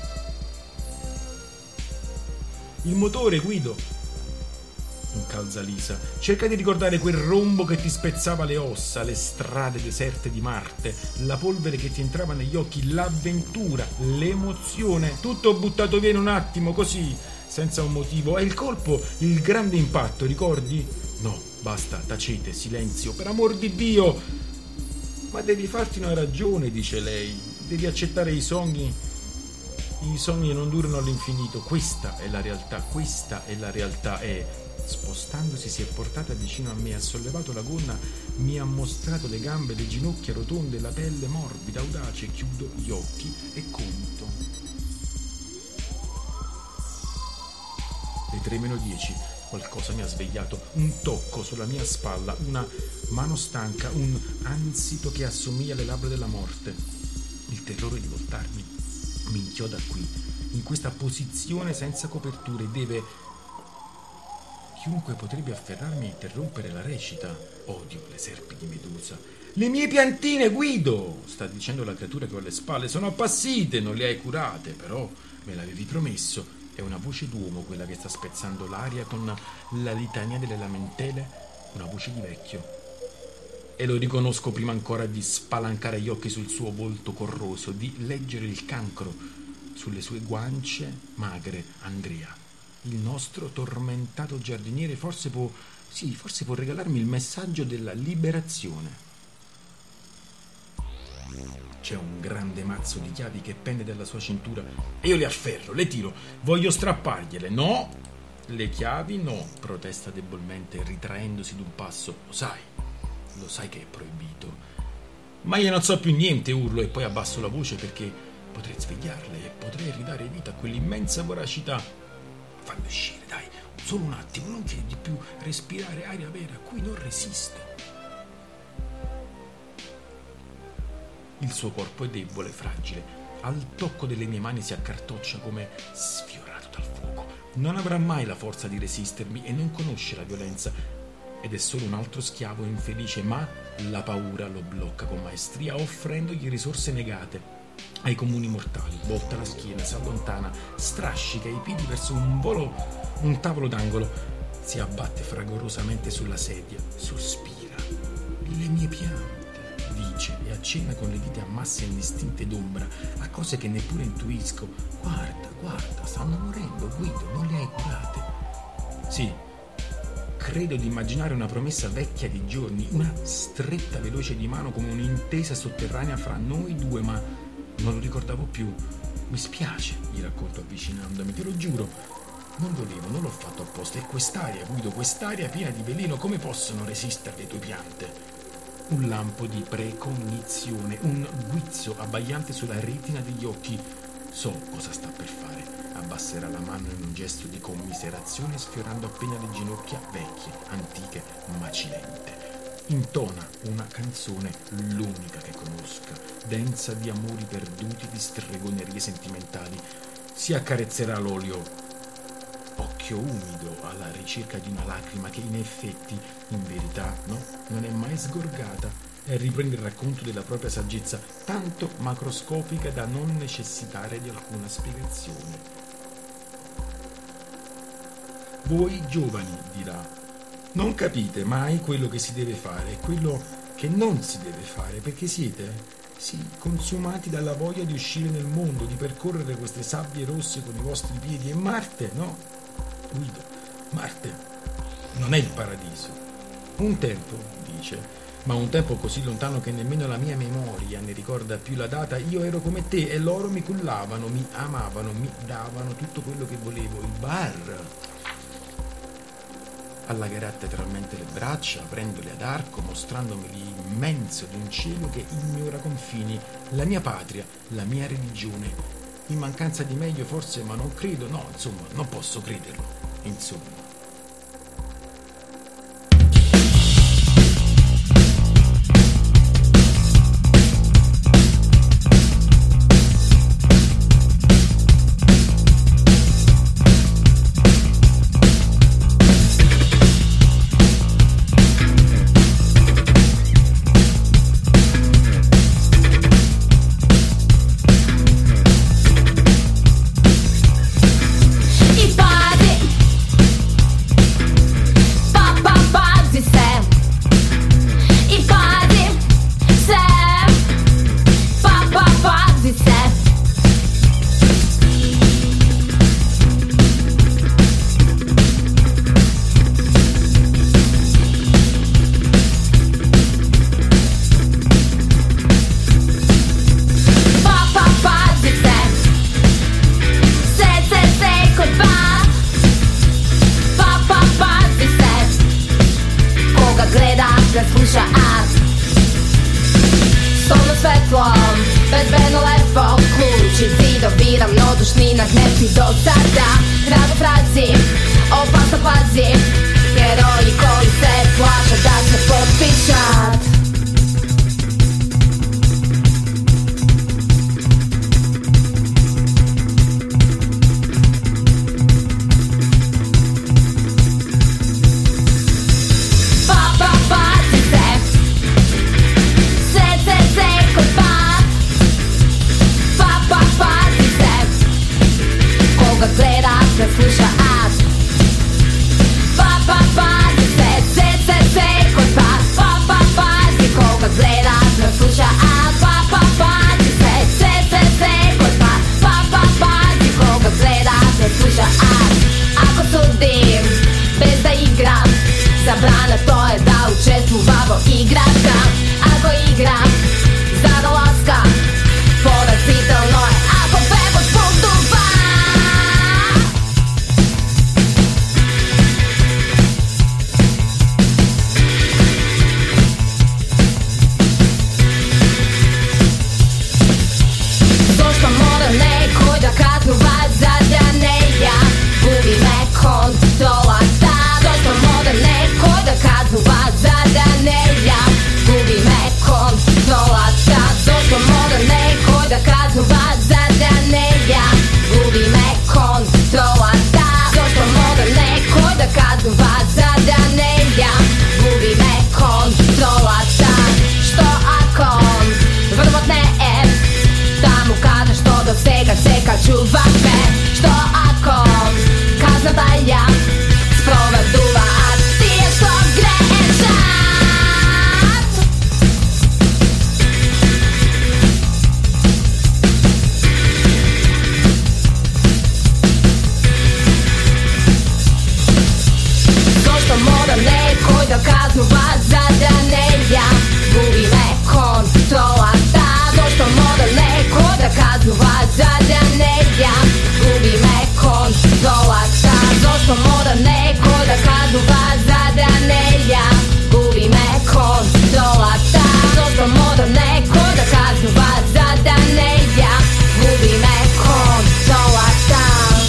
Il motore, Guido! Incalza Lisa. Cerca di ricordare quel rombo che ti spezzava le ossa, le strade deserte di Marte, la polvere che ti entrava negli occhi, l'avventura, l'emozione, tutto buttato via in un attimo, così, senza un motivo. E il colpo, il grande impatto, ricordi? No, basta, tacete, silenzio, per amor di Dio! Ma devi farti una ragione, dice lei, devi accettare i sogni non durano all'infinito. Questa è la realtà, e spostandosi si è portata vicino a me, ha sollevato la gonna, mi ha mostrato le gambe, le ginocchia rotonde, la pelle morbida, audace. Chiudo gli occhi e conto. Le 3:10, qualcosa mi ha svegliato, un tocco sulla mia spalla, una mano stanca, un ansito che assomiglia alle labbra della morte. Il terrore di voltarmi mi inchioda qui, in questa posizione senza coperture. Chiunque potrebbe afferrarmi e interrompere la recita. Odio le serpi di Medusa. Le mie piantine, Guido! Sta dicendo la creatura che ho alle spalle. Sono appassite, non le hai curate, però me l'avevi promesso. È una voce d'uomo quella che sta spezzando l'aria con la litania delle lamentele. Una voce di vecchio. E lo riconosco prima ancora di spalancare gli occhi sul suo volto corroso, di leggere il cancro sulle sue guance magre. Andrea, il nostro tormentato giardiniere, forse può regalarmi il messaggio della liberazione. C'è un grande mazzo di chiavi che pende dalla sua cintura e io le afferro, le tiro, voglio strappargliele. No, Le chiavi no, protesta debolmente, ritraendosi d'un passo. Lo sai che è proibito. Ma io non so più niente, urlo, e poi abbasso la voce perché potrei svegliarle e potrei ridare vita a quell'immensa voracità. Fammi uscire, dai, solo un attimo, non chiedi di più, respirare aria vera a cui non resisto. Il suo corpo è debole, fragile. Al tocco delle mie mani si accartoccia come sfiorato dal fuoco. Non avrà mai la forza di resistermi e non conosce la violenza. Ed è solo un altro schiavo infelice, ma la paura lo blocca con maestria, offrendogli risorse negate. Ai comuni mortali, volta la schiena, si allontana, strascica i piedi verso un tavolo d'angolo, si abbatte fragorosamente sulla sedia, sospira. Le mie piante, dice, e accenna con le dita a masse indistinte d'ombra, a cose che neppure intuisco. Guarda, stanno morendo, Guido, non le hai curate. Sì, credo di immaginare una promessa vecchia di giorni, una stretta veloce di mano come un'intesa sotterranea fra noi due, ma non lo ricordavo più. Mi spiace, gli racconto avvicinandomi, te lo giuro. Non volevo, non l'ho fatto apposta. E quest'aria, Guido, quest'aria piena di veleno, come possono resistere le tue piante? Un lampo di precognizione, un guizzo abbagliante sulla retina degli occhi. So cosa sta per fare. Abbasserà la mano in un gesto di commiserazione, sfiorando appena le ginocchia vecchie, antiche, macilente. Intona una canzone, l'unica che conosca, densa di amori perduti, di stregonerie sentimentali. Si accarezzerà l'olio, occhio umido, alla ricerca di una lacrima che in effetti, in verità, no, non è mai sgorgata, e riprende il racconto della propria saggezza, tanto macroscopica da non necessitare di alcuna spiegazione. Voi giovani, dirà, non capite mai quello che si deve fare e quello che non si deve fare, perché siete, sì, consumati dalla voglia di uscire nel mondo, di percorrere queste sabbie rosse con i vostri piedi. E Marte, no, Guido, Marte non è il paradiso. Un tempo, dice, ma un tempo così lontano che nemmeno la mia memoria ne ricorda più la data, io ero come te e loro mi cullavano, mi amavano, mi davano tutto quello che volevo. Il bar. Allagherà teatralmente le braccia, aprendole ad arco, mostrandomi l'immenso di un cielo che ignora confini, la mia patria, la mia religione. In mancanza di meglio forse, ma non credo, no, insomma, non posso crederlo, insomma. Слыша от dokazywać zadania. Mówimy kontrolata, doszło modelnego dokazywać zadania. Mówimy kontrolata, doszło modelnego dokazywać zadania. Mówimy kontrolata, doszło modelnego dokazywać zadania. Mówimy kontrolata.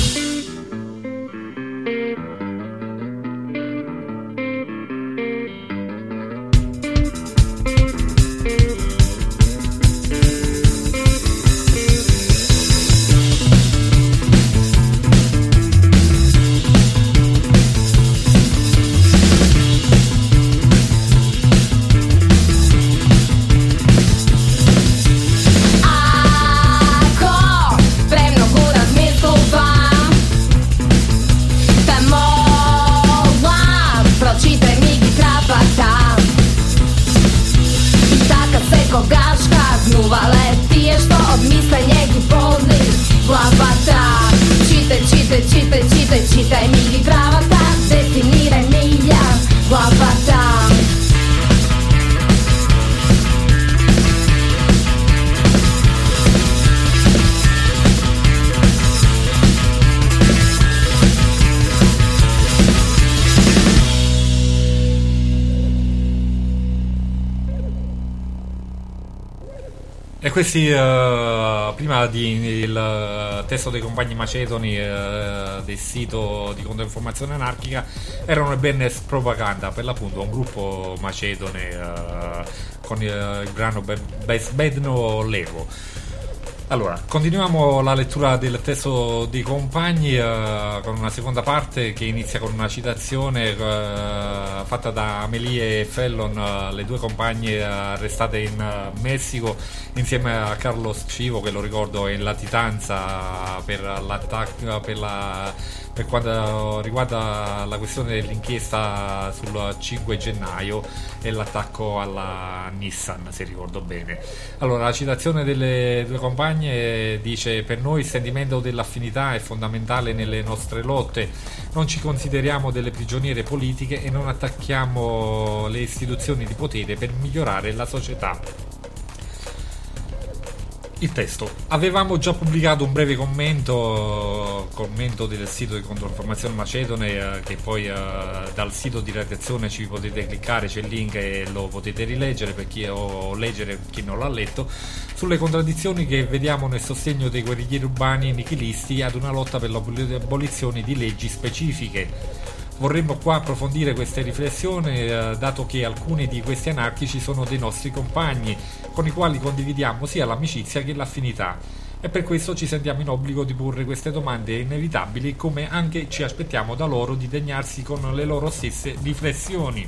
Gaszka znów, ale pijesz to od myślenia głodnych. Glava tak, czytaj migi prawa tak, definirai mija. Glava tak. E questi, prima il testo dei compagni macedoni del sito di controinformazione anarchica, erano Bennes Propaganda, per l'appunto un gruppo macedone con il brano Bezbedno Levo. Allora, continuiamo la lettura del testo dei compagni con una seconda parte che inizia con una citazione fatta da Amelie e Fellon, le due compagne arrestate in Messico insieme a Carlos Chivo, che lo ricordo è in latitanza per l'attacco, per quanto riguarda la questione dell'inchiesta sul 5 gennaio e l'attacco alla Nissan, se ricordo bene. Allora, la citazione delle due compagne dice: per noi il sentimento dell'affinità è fondamentale nelle nostre lotte, non ci consideriamo delle prigioniere politiche e non attacchiamo le istituzioni di potere per migliorare la società. Il testo. Avevamo già pubblicato un breve commento del sito di controinformazione macedone, che poi dal sito di redazione ci potete cliccare, c'è il link e lo potete rileggere per chi non l'ha letto, sulle contraddizioni che vediamo nel sostegno dei guerriglieri urbani nichilisti ad una lotta per l'abolizione di leggi specifiche. Vorremmo qua approfondire queste riflessioni, dato che alcuni di questi anarchici sono dei nostri compagni, con i quali condividiamo sia l'amicizia che l'affinità, e per questo ci sentiamo in obbligo di porre queste domande inevitabili, come anche ci aspettiamo da loro di degnarsi con le loro stesse riflessioni.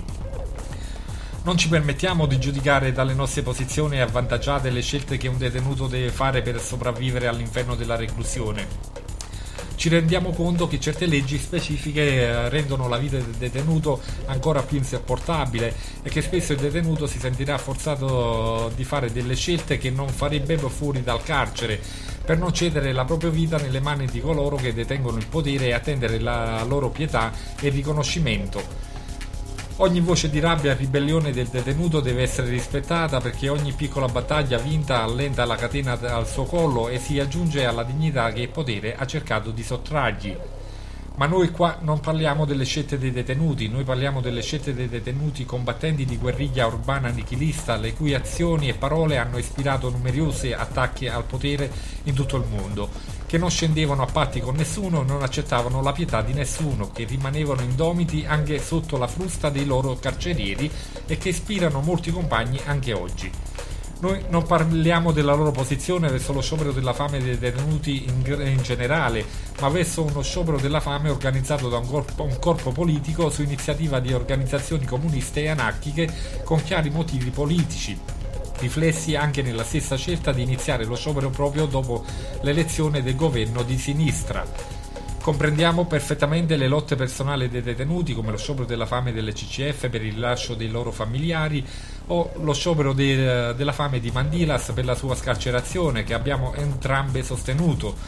Non ci permettiamo di giudicare dalle nostre posizioni avvantaggiate le scelte che un detenuto deve fare per sopravvivere all'inferno della reclusione. Ci rendiamo conto che certe leggi specifiche rendono la vita del detenuto ancora più insopportabile e che spesso il detenuto si sentirà forzato di fare delle scelte che non farebbe fuori dal carcere, per non cedere la propria vita nelle mani di coloro che detengono il potere e attendere la loro pietà e riconoscimento. Ogni voce di rabbia e ribellione del detenuto deve essere rispettata, perché ogni piccola battaglia vinta allenta la catena al suo collo e si aggiunge alla dignità che il potere ha cercato di sottrargli. Ma noi qua non parliamo delle scelte dei detenuti, noi parliamo delle scelte dei detenuti combattenti di guerriglia urbana nichilista, le cui azioni e parole hanno ispirato numerosi attacchi al potere in tutto il mondo, che non scendevano a patti con nessuno, non accettavano la pietà di nessuno, che rimanevano indomiti anche sotto la frusta dei loro carcerieri e che ispirano molti compagni anche oggi. Noi non parliamo della loro posizione verso lo sciopero della fame dei detenuti in generale, ma verso uno sciopero della fame organizzato da un corpo politico su iniziativa di organizzazioni comuniste e anarchiche con chiari motivi politici, riflessi anche nella stessa scelta di iniziare lo sciopero proprio dopo l'elezione del governo di sinistra. Comprendiamo perfettamente le lotte personali dei detenuti, come lo sciopero della fame delle CCF per il rilascio dei loro familiari o lo sciopero della fame di Mandilas per la sua scarcerazione, che abbiamo entrambe sostenuto.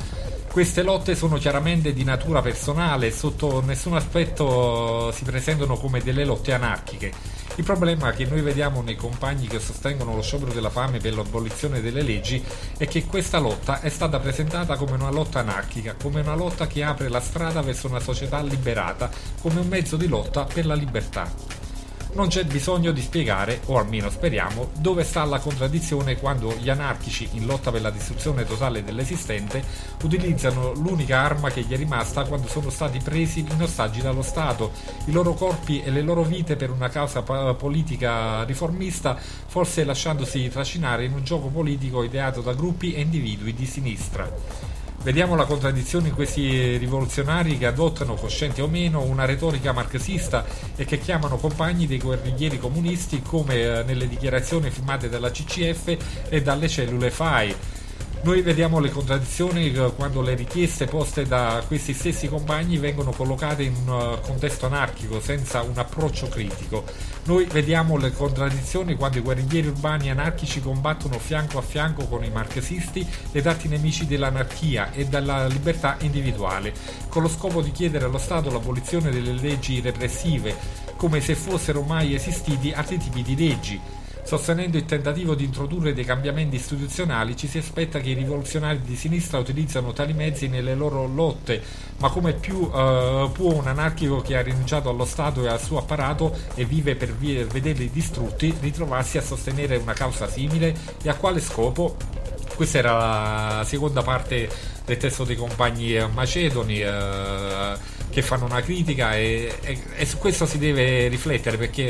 Queste lotte sono chiaramente di natura personale, sotto nessun aspetto si presentano come delle lotte anarchiche. Il problema che noi vediamo nei compagni che sostengono lo sciopero della fame per l'abolizione delle leggi è che questa lotta è stata presentata come una lotta anarchica, come una lotta che apre la strada verso una società liberata, come un mezzo di lotta per la libertà. Non c'è bisogno di spiegare, o almeno speriamo, dove sta la contraddizione quando gli anarchici, in lotta per la distruzione totale dell'esistente, utilizzano l'unica arma che gli è rimasta quando sono stati presi in ostaggi dallo Stato, i loro corpi e le loro vite per una causa politica riformista, forse lasciandosi trascinare in un gioco politico ideato da gruppi e individui di sinistra. Vediamo la contraddizione in questi rivoluzionari che adottano, coscienti o meno, una retorica marxista e che chiamano compagni dei guerriglieri comunisti, come nelle dichiarazioni firmate dalla CCF e dalle cellule FAI. Noi vediamo le contraddizioni quando le richieste poste da questi stessi compagni vengono collocate in un contesto anarchico, senza un approccio critico. Noi vediamo le contraddizioni quando i guerriglieri urbani anarchici combattono fianco a fianco con i marxisti, ed arti nemici dell'anarchia e della libertà individuale, con lo scopo di chiedere allo Stato l'abolizione delle leggi repressive, come se fossero mai esistiti altri tipi di leggi. Sostenendo il tentativo di introdurre dei cambiamenti istituzionali, ci si aspetta che i rivoluzionari di sinistra utilizzano tali mezzi nelle loro lotte, ma come più può un anarchico che ha rinunciato allo Stato e al suo apparato e vive per vederli distrutti ritrovarsi a sostenere una causa simile, e a quale scopo? Questa era la seconda parte del testo dei compagni macedoni, che fanno una critica e su questo si deve riflettere, perché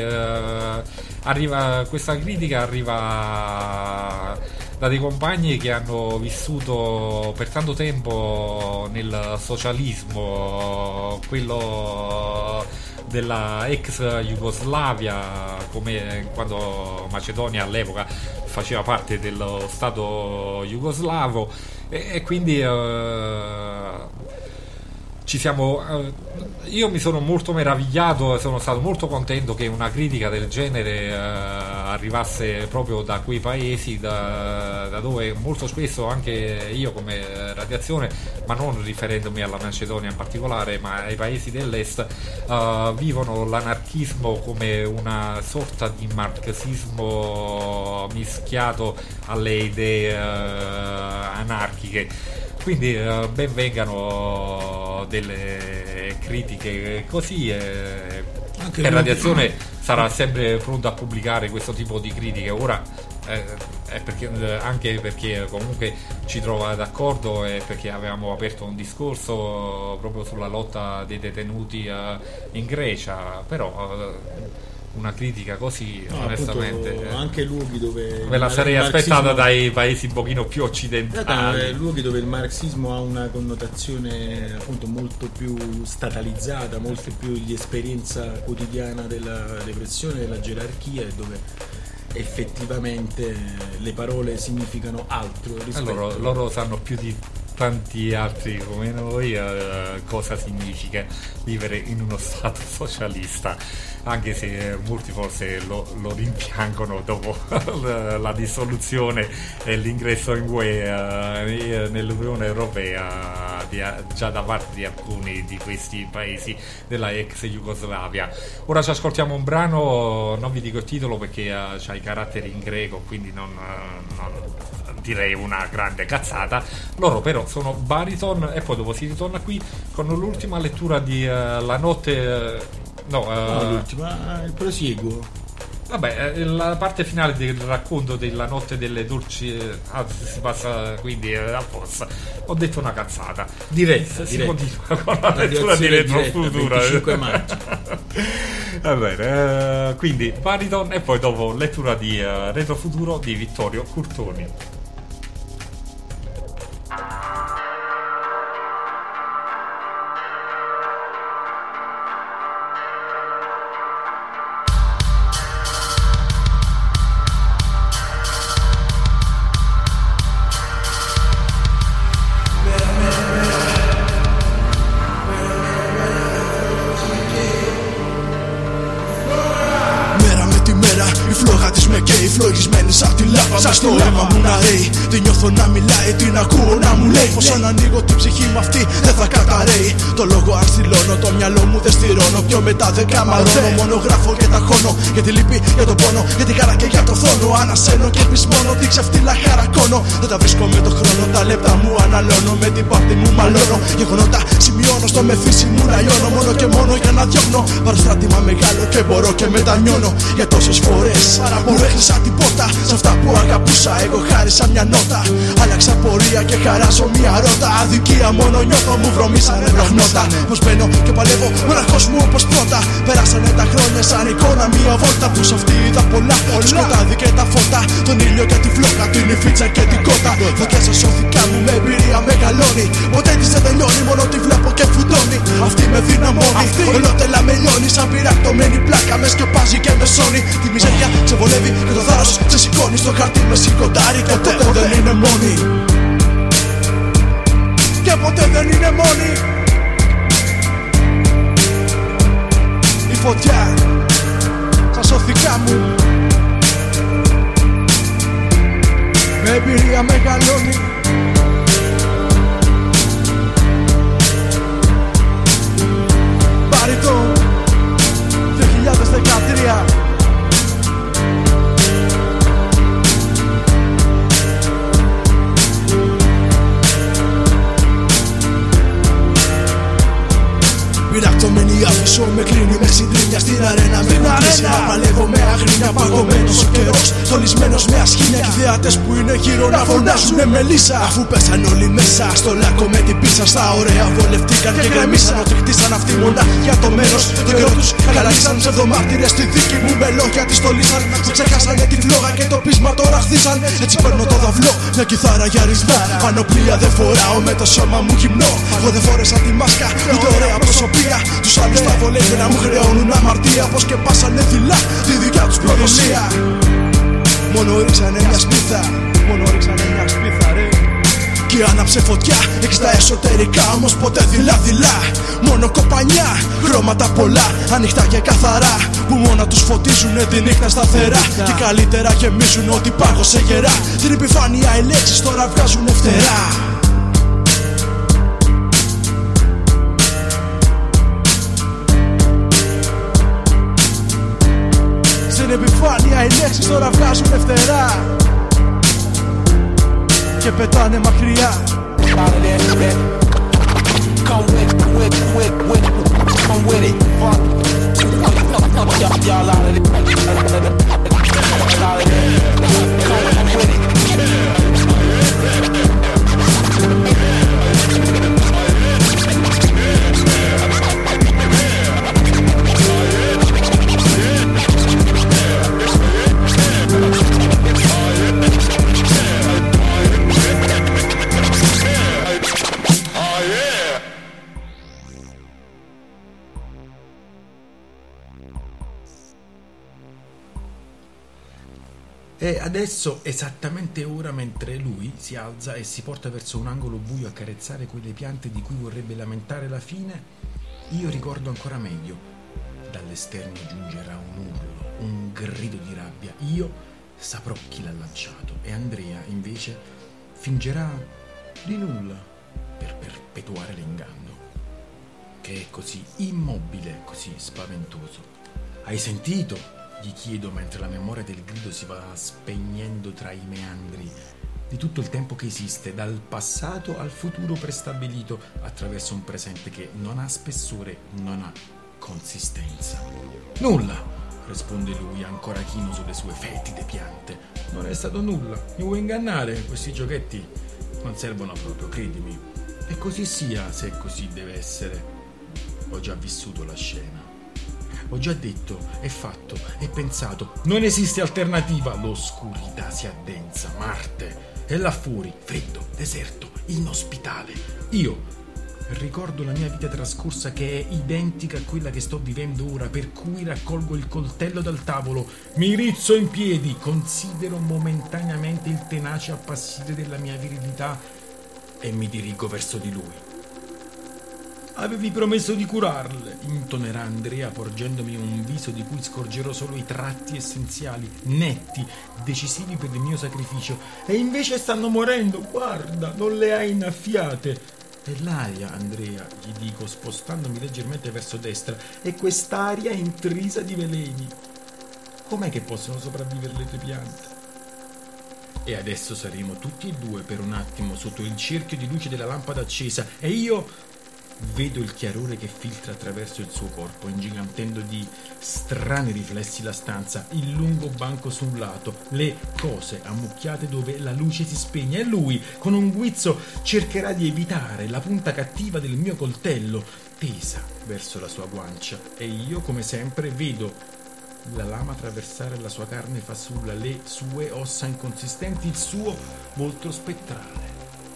questa critica arriva da dei compagni che hanno vissuto per tanto tempo nel socialismo, quello della ex Jugoslavia, come quando Macedonia all'epoca faceva parte dello Stato jugoslavo, e quindi io mi sono molto meravigliato, sono stato molto contento che una critica del genere arrivasse proprio da quei paesi, da dove molto spesso anche io come Radiazione, ma non riferendomi alla Macedonia in particolare, ma ai paesi dell'est, vivono l'anarchismo come una sorta di marxismo mischiato alle idee anarchiche. Quindi ben vengano delle critiche così, e Radiazione sarà sempre pronto a pubblicare questo tipo di critiche. Ora anche perché comunque ci trova d'accordo, e perché avevamo aperto un discorso proprio sulla lotta dei detenuti in Grecia, però una critica così, onestamente, appunto, anche luoghi dove me la sarei aspettata dai paesi un pochino più occidentali, luoghi dove il marxismo ha una connotazione appunto molto più statalizzata, molto più di esperienza quotidiana della repressione, della gerarchia, e dove effettivamente le parole significano altro rispetto loro sanno più di tanti altri come noi cosa significa vivere in uno stato socialista, anche se molti forse lo rimpiangono dopo la dissoluzione e l'ingresso in UE, nell'Unione Europea, già da parte di alcuni di questi paesi della ex Jugoslavia. Ora ci ascoltiamo un brano, non vi dico il titolo perché ha i caratteri in greco, quindi non direi una grande cazzata. Loro però sono Bariton, e poi dopo si ritorna qui con l'ultima lettura di La notte l'ultima, il prosieguo. Vabbè, la parte finale del racconto della notte delle dolci, si passa quindi apposta. Ho detto una cazzata. Diretta. Continua con la lettura di Retrofutura. 25 maggio. Va bene, quindi Bariton, e poi dopo lettura di Retrofuturo di Vittorio Curtoni. Μέρα με τη μέρα η φλόγα της με καίει. λέει, φλογισμένη σαν τη λάβα. Σαν στο αίμα μου να ρέει. Την νιώθω να μιλάει, την ακούω να μου λέει. Πως αν ανοίγω την ψυχή μου αυτή δεν θα καταραίει. Το λόγο αρθιλώνω, το μυαλό μου δεν στηρώνω. Πιο μετά δεν καμαρώνω, μόνο γράφω και ταχώνω. Για τη λύπη, για τον πόνο, για την χαρά και για το θόνο. Ανασένω και πεισμώνω, τι ξεφτύλα χαρακώνω. Δεν τα βρίσκω με το χρόνο, τα λεπτά μου αναλώνω. Με την πάρτη μου μαλώνω, γεγονότα σημειώνω. Στο μεθύσι μου να λιώνω, μόνο και μόνο για να διώχνω. Παραστράτημα μεγάλο και μπορώ και μετανιώνω. Για τόσες φορές μου έκλεισα την πόρτα. Σ' αυτά που αγαπούσα εγώ χάρισα μια νότα. Άλλαξα πορεία και χαράζω μια ρότα. Αδικία μόνο νιώθω, μου βρωμίσανε βροχνότα. Πως μπαίνω και παλεύω μοναχός μου όπως πρώτα. Περάσανε τα χρόνια σαν εικόνα μια βόλτα. Που σ' αυτή είδα πολλά, σκοτάδι και τα φώτα. Τον ήλιο και τη φλόγα, την υφίτσα και την κότα. Φωτιά στα σώθηκα μου με εμπειρία μεγαλώνει. Ποτέ της δεν τελειώνει, μόνο τη βλέπω και φουντώνει. Αυτή με δυναμώνει, ολότελα με λιώνει. Σαν πειρακτωμένη πλάκα με σκεπάζει και με σώνει. Τη μιζέρια σε βολεύει και το θάρρος σε σηκώνει. Στο χαρτί με σηκωτάρει και ποτέ δεν είναι μόνη. Και ποτέ δεν είναι μόνη. Η φωτιά στα σώθηκα μου με εμπειρία μεγαλώνει. Πάρει το 2013. Πειρακτωμένη άφησο με κλείνει με συντρίμια στην αρένα. Με κουτίσει να παλεύω με αγρίνια. Παγωμένος ο καιρός, θολισμένος με ασχήνια. Και οι θεάτες που είναι γύρω να φωνάζουνε μελίσσα. Αφού πέσαν όλοι μέσα στο λάκκο με την πίσα. Στα ωραία βολευτήκαν και γκρεμίσαν. Ότι χτίσαν αυτοί μονάχοι για το μέρος. Το καιρό τους καλαγίσαν ψευδομάρτυρες στη δίκη μου. Με λόγια τη στολίσαν. Που ξεχάσανε τη φλόγα και το πείσμα τώρα χτίσαν. Έτσι παίρνω το δαυλό, μια κιθάρα για ρυθμό. Πανοπλία δεν φοράω με το σώμα μου γυμνό. Εγώ δεν φόρεσα τη μάσκα ούτε ωραία προσωπία. Τους άλλους τα βολεύει να μου χρεώνουν αμαρτία. Πως και πάσανε δειλά τη δικιά τους προδοσία. Μόνο ρίξανε μια σπίθα. Μόνο ρίξανε μια σπίθα ρε. Και άναψε φωτιά, έχεις τα εσωτερικά. Όμως ποτέ δειλά-δειλά. Μόνο κοπανιά, χρώματα πολλά. Ανοιχτά και καθαρά. Που μόνα τους φωτίζουνε τη νύχτα σταθερά. Και καλύτερα γεμίζουν ότι πάγωσε γερά. Την επιφάνεια οι λέξεις τώρα βγάζουνε φτερά. Στην επιφάνεια οι λέξεις τώρα βγάζουνε φτερά. Και πετάνε μακριά. E adesso, esattamente ora, mentre lui si alza e si porta verso un angolo buio a carezzare quelle piante di cui vorrebbe lamentare la fine, io ricordo ancora meglio. Dall'esterno giungerà un urlo, un grido di rabbia. Io saprò chi l'ha lanciato e Andrea, invece, fingerà di nulla per perpetuare l'inganno, che è così immobile, così spaventoso. Hai sentito? Gli chiedo mentre la memoria del grido si va spegnendo tra i meandri di tutto il tempo che esiste, dal passato al futuro prestabilito, attraverso un presente che non ha spessore, non ha consistenza. Nulla, risponde lui, ancora chino sulle sue fetide piante. Non è stato nulla, mi vuoi ingannare? Questi giochetti non servono proprio, credimi. E così sia, se così deve essere. Ho già vissuto la scena. Ho già detto, e fatto, e pensato. Non esiste alternativa. L'oscurità si addensa, Marte. E là fuori, freddo, deserto, inospitale. Io ricordo la mia vita trascorsa che è identica a quella che sto vivendo ora, per cui raccolgo il coltello dal tavolo, mi rizzo in piedi, considero momentaneamente il tenace appassire della mia virilità e mi dirigo verso di lui. Avevi promesso di curarle, intonerà Andrea porgendomi un viso di cui scorgerò solo i tratti essenziali, netti, decisivi per il mio sacrificio. E invece stanno morendo, guarda, non le hai innaffiate. È l'aria, Andrea, gli dico, spostandomi leggermente verso destra, e quest'aria è intrisa di veleni. Com'è che possono sopravvivere le tue piante? E adesso saremo tutti e due per un attimo sotto il cerchio di luce della lampada accesa e io vedo il chiarore che filtra attraverso il suo corpo, ingigantendo di strani riflessi la stanza, il lungo banco su un lato, le cose ammucchiate dove la luce si spegne e lui, con un guizzo, cercherà di evitare la punta cattiva del mio coltello, tesa verso la sua guancia, e io, come sempre, vedo la lama attraversare la sua carne fasulla, le sue ossa inconsistenti, il suo volto spettrale.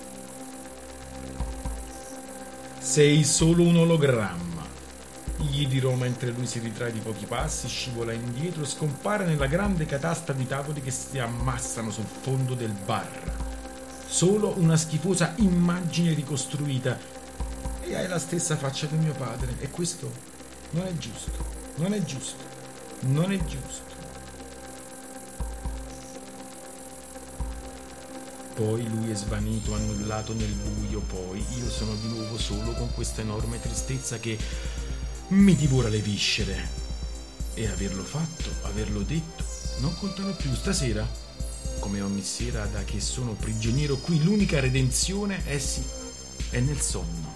Sei solo un ologramma, gli dirò mentre lui si ritrae di pochi passi, scivola indietro e scompare nella grande catasta di tavoli che si ammassano sul fondo del bar. Solo una schifosa immagine ricostruita. E hai la stessa faccia di mio padre, e questo non è giusto, non è giusto, non è giusto. Poi lui è svanito, annullato nel buio, poi io sono di nuovo solo con questa enorme tristezza che mi divora le viscere. E averlo fatto, averlo detto, non contano più stasera. Come ogni sera da che sono prigioniero qui, l'unica redenzione, sì, è nel sonno.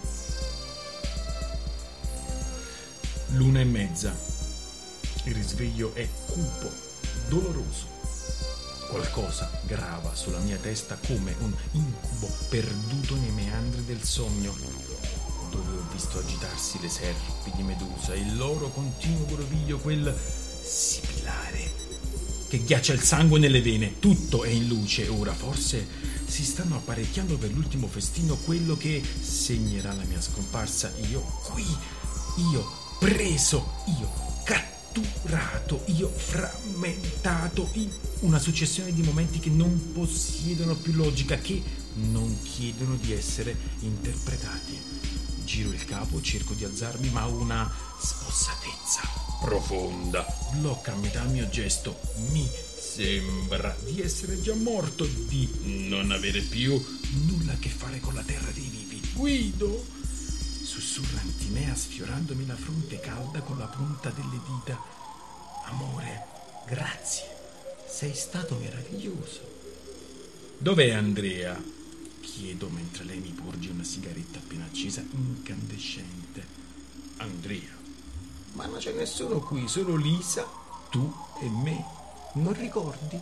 1:30. Il risveglio è cupo, doloroso. Qualcosa grava sulla mia testa come un incubo perduto nei meandri del sogno, dove ho visto agitarsi le serpi di Medusa e il loro continuo groviglio, quel sibilare che ghiaccia il sangue nelle vene. Tutto è in luce ora, forse si stanno apparecchiando per l'ultimo festino, quello che segnerà la mia scomparsa. Io qui, io preso, io catturato, io frammentato in una successione di momenti che non possiedono più logica, che non chiedono di essere interpretati. Giro il capo, cerco di alzarmi, ma una spossatezza profonda blocca a metà il mio gesto. Mi sembra di essere già morto, di non avere più nulla a che fare con la terra dei vivi. Guido! Sussurra Antinea sfiorandomi la fronte calda con la punta delle dita. Amore, grazie, sei stato meraviglioso. Dov'è Andrea? Chiedo mentre lei mi porge una sigaretta appena accesa, incandescente. Andrea? Ma non c'è nessuno qui, solo Lisa, tu e me. Non ricordi?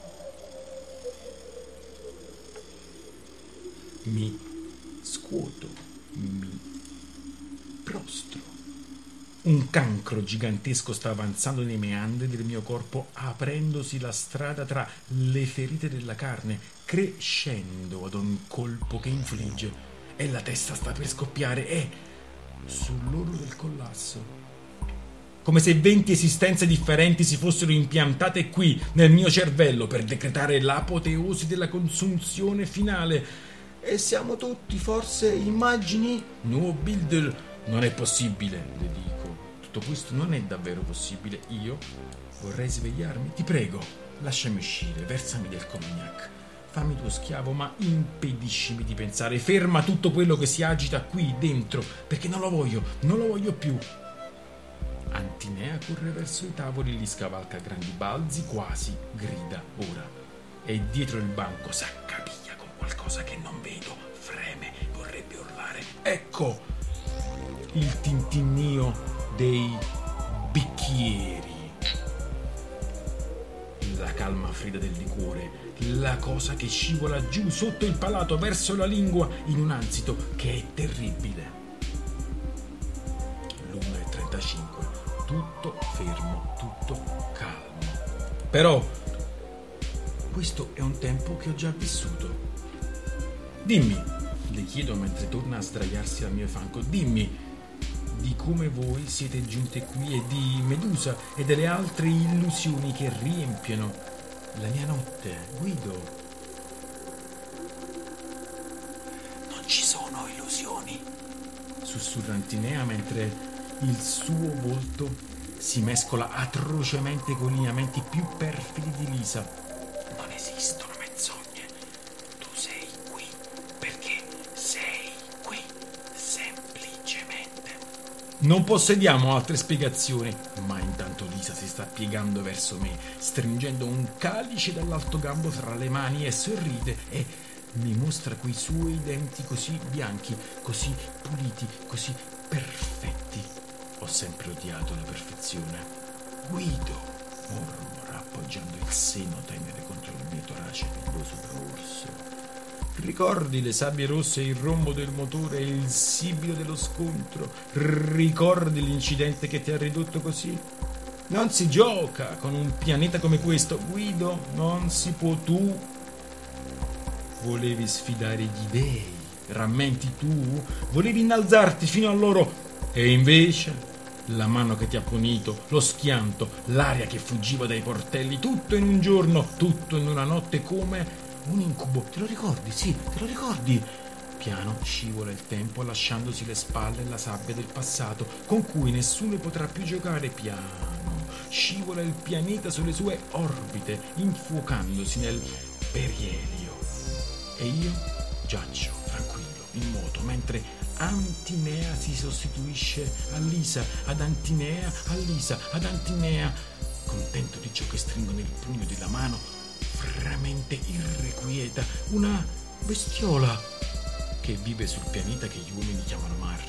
Mi scuoto, mi prostro. Un cancro gigantesco sta avanzando nei meandri del mio corpo, aprendosi la strada tra le ferite della carne, crescendo ad ogni colpo che infligge. E la testa sta per scoppiare, è sull'orlo del collasso. Come se 20 esistenze differenti si fossero impiantate qui, nel mio cervello, per decretare l'apoteosi della consunzione finale. E siamo tutti, forse, immagini? No, Bilder, non è possibile, le dico. Tutto questo non è davvero possibile. Io vorrei svegliarmi. Ti prego, lasciami uscire, versami del cognac. Fammi tuo schiavo, ma impediscimi di pensare. Ferma tutto quello che si agita qui dentro, perché non lo voglio più. Antinea corre verso i tavoli, li scavalca a grandi balzi, quasi grida ora. E dietro il banco s'accapiglia con qualcosa che non vedo, freme, vorrebbe urlare. Ecco il tintinnio dei bicchieri, la calma fredda del liquore, la cosa che scivola giù sotto il palato verso la lingua in un ansito che è terribile. 1:35, tutto fermo, tutto calmo. Però questo è un tempo che ho già vissuto. Dimmi, le chiedo mentre torna a sdraiarsi al mio fianco, dimmi di come voi siete giunte qui e di Medusa e delle altre illusioni che riempiono la mia notte, Guido. Non ci sono illusioni, sussurra Antinea mentre il suo volto si mescola atrocemente con i lineamenti più perfidi di Lisa. Non esistono menzogne. Tu sei qui perché sei qui, semplicemente. Non possediamo altre spiegazioni, ma intanto Lisa si sta piegando verso me, stringendo un calice dall'alto gambo tra le mani e sorride e mi mostra quei suoi denti così bianchi, così puliti, così perfetti. Ho sempre odiato la perfezione. Guido, mormora appoggiando il seno tenere contro il mio torace pilloso da orso. Ricordi le sabbie rosse, il rombo del motore e il sibilo dello scontro? Ricordi l'incidente che ti ha ridotto così? Non si gioca con un pianeta come questo, Guido, non si può. Tu volevi sfidare gli dei, rammenti tu? Volevi innalzarti fino a loro e invece la mano che ti ha punito, lo schianto, l'aria che fuggiva dai portelli, tutto in un giorno, tutto in una notte come un incubo. Te lo ricordi? Sì, te lo ricordi? Piano scivola il tempo lasciandosi le spalle e la sabbia del passato con cui nessuno potrà più giocare. Piano scivola il pianeta sulle sue orbite infuocandosi nel perielio e io giaccio tranquillo in moto mentre Antinea si sostituisce a Lisa, ad Antinea, a Lisa, ad Antinea, contento di ciò che stringo nel pugno della mano, fremente irrequieta, una bestiola che vive sul pianeta che gli uomini chiamano Marte.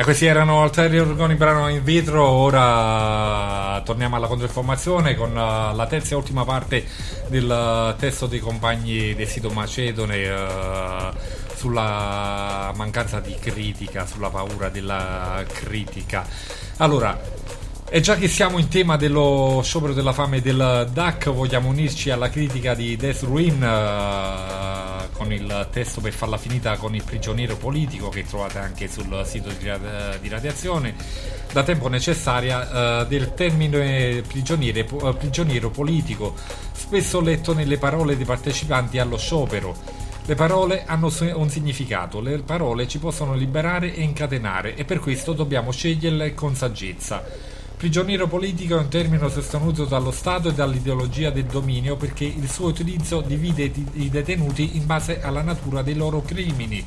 E questi erano Alteri Orgoni, brano in vetro. Ora torniamo alla controinformazione con la terza e ultima parte del testo dei compagni del sito Macedone sulla mancanza di critica, sulla paura della critica. Allora, e già che siamo in tema dello sciopero della fame del DAC, vogliamo unirci alla critica di Death Ruin con il testo per farla finita con il prigioniero politico, che trovate anche sul sito di Radiazione, da tempo necessaria, del termine prigioniero politico, spesso letto nelle parole dei partecipanti allo sciopero. Le parole hanno un significato, le parole ci possono liberare e incatenare, e per questo dobbiamo sceglierle con saggezza. Prigioniero politico è un termine sostenuto dallo Stato e dall'ideologia del dominio, perché il suo utilizzo divide i detenuti in base alla natura dei loro crimini,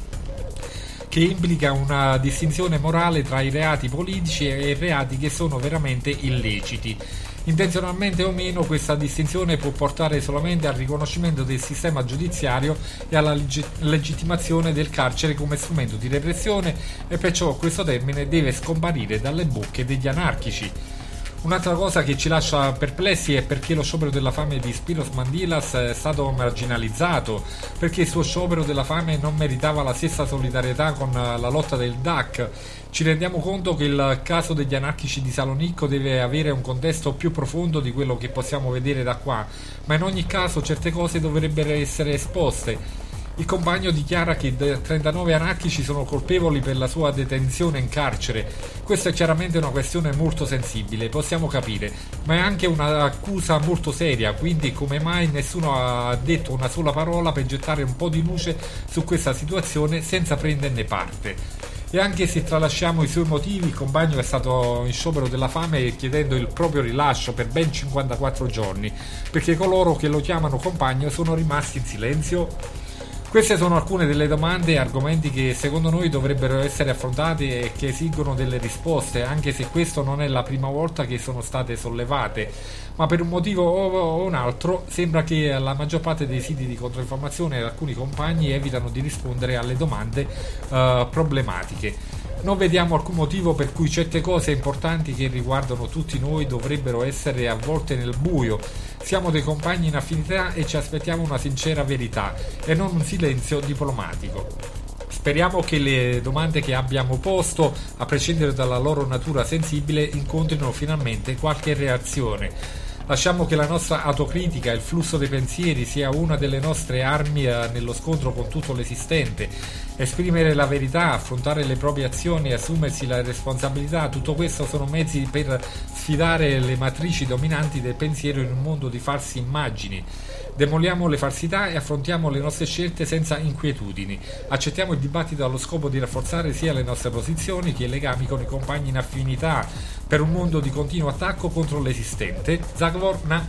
che implica una distinzione morale tra i reati politici e i reati che sono veramente illeciti. Intenzionalmente o meno, questa distinzione può portare solamente al riconoscimento del sistema giudiziario e alla legittimazione del carcere come strumento di repressione, e perciò questo termine deve scomparire dalle bocche degli anarchici. Un'altra cosa che ci lascia perplessi è perché lo sciopero della fame di Spiros Mandilas è stato marginalizzato, perché il suo sciopero della fame non meritava la stessa solidarietà con la lotta del DAC. Ci rendiamo conto che il caso degli anarchici di Salonicco deve avere un contesto più profondo di quello che possiamo vedere da qua, ma in ogni caso certe cose dovrebbero essere esposte. Il compagno dichiara che 39 anarchici sono colpevoli per la sua detenzione in carcere. Questa è chiaramente una questione molto sensibile, possiamo capire, ma è anche un'accusa molto seria, quindi come mai nessuno ha detto una sola parola per gettare un po' di luce su questa situazione senza prenderne parte? E anche se tralasciamo i suoi motivi, il compagno è stato in sciopero della fame chiedendo il proprio rilascio per ben 54 giorni, perché coloro che lo chiamano compagno sono rimasti in silenzio. Queste sono alcune delle domande e argomenti che secondo noi dovrebbero essere affrontati e che esigono delle risposte, anche se questo non è la prima volta che sono state sollevate, ma per un motivo o un altro sembra che la maggior parte dei siti di controinformazione e alcuni compagni evitano di rispondere alle domande problematiche. Non vediamo alcun motivo per cui certe cose importanti che riguardano tutti noi dovrebbero essere avvolte nel buio. Siamo dei compagni in affinità e ci aspettiamo una sincera verità e non un silenzio diplomatico. Speriamo che le domande che abbiamo posto, a prescindere dalla loro natura sensibile, incontrino finalmente qualche reazione. Lasciamo che la nostra autocritica e il flusso dei pensieri sia una delle nostre armi nello scontro con tutto l'esistente. Esprimere la verità, affrontare le proprie azioni e assumersi la responsabilità, tutto questo sono mezzi per sfidare le matrici dominanti del pensiero in un mondo di false immagini. Demoliamo le falsità e affrontiamo le nostre scelte senza inquietudini. Accettiamo il dibattito allo scopo di rafforzare sia le nostre posizioni che i legami con i compagni in affinità per un mondo di continuo attacco contro l'esistente. Zagvor na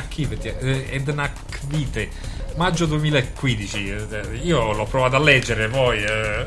Ednakvite, maggio 2015. Io l'ho provato a leggere, poi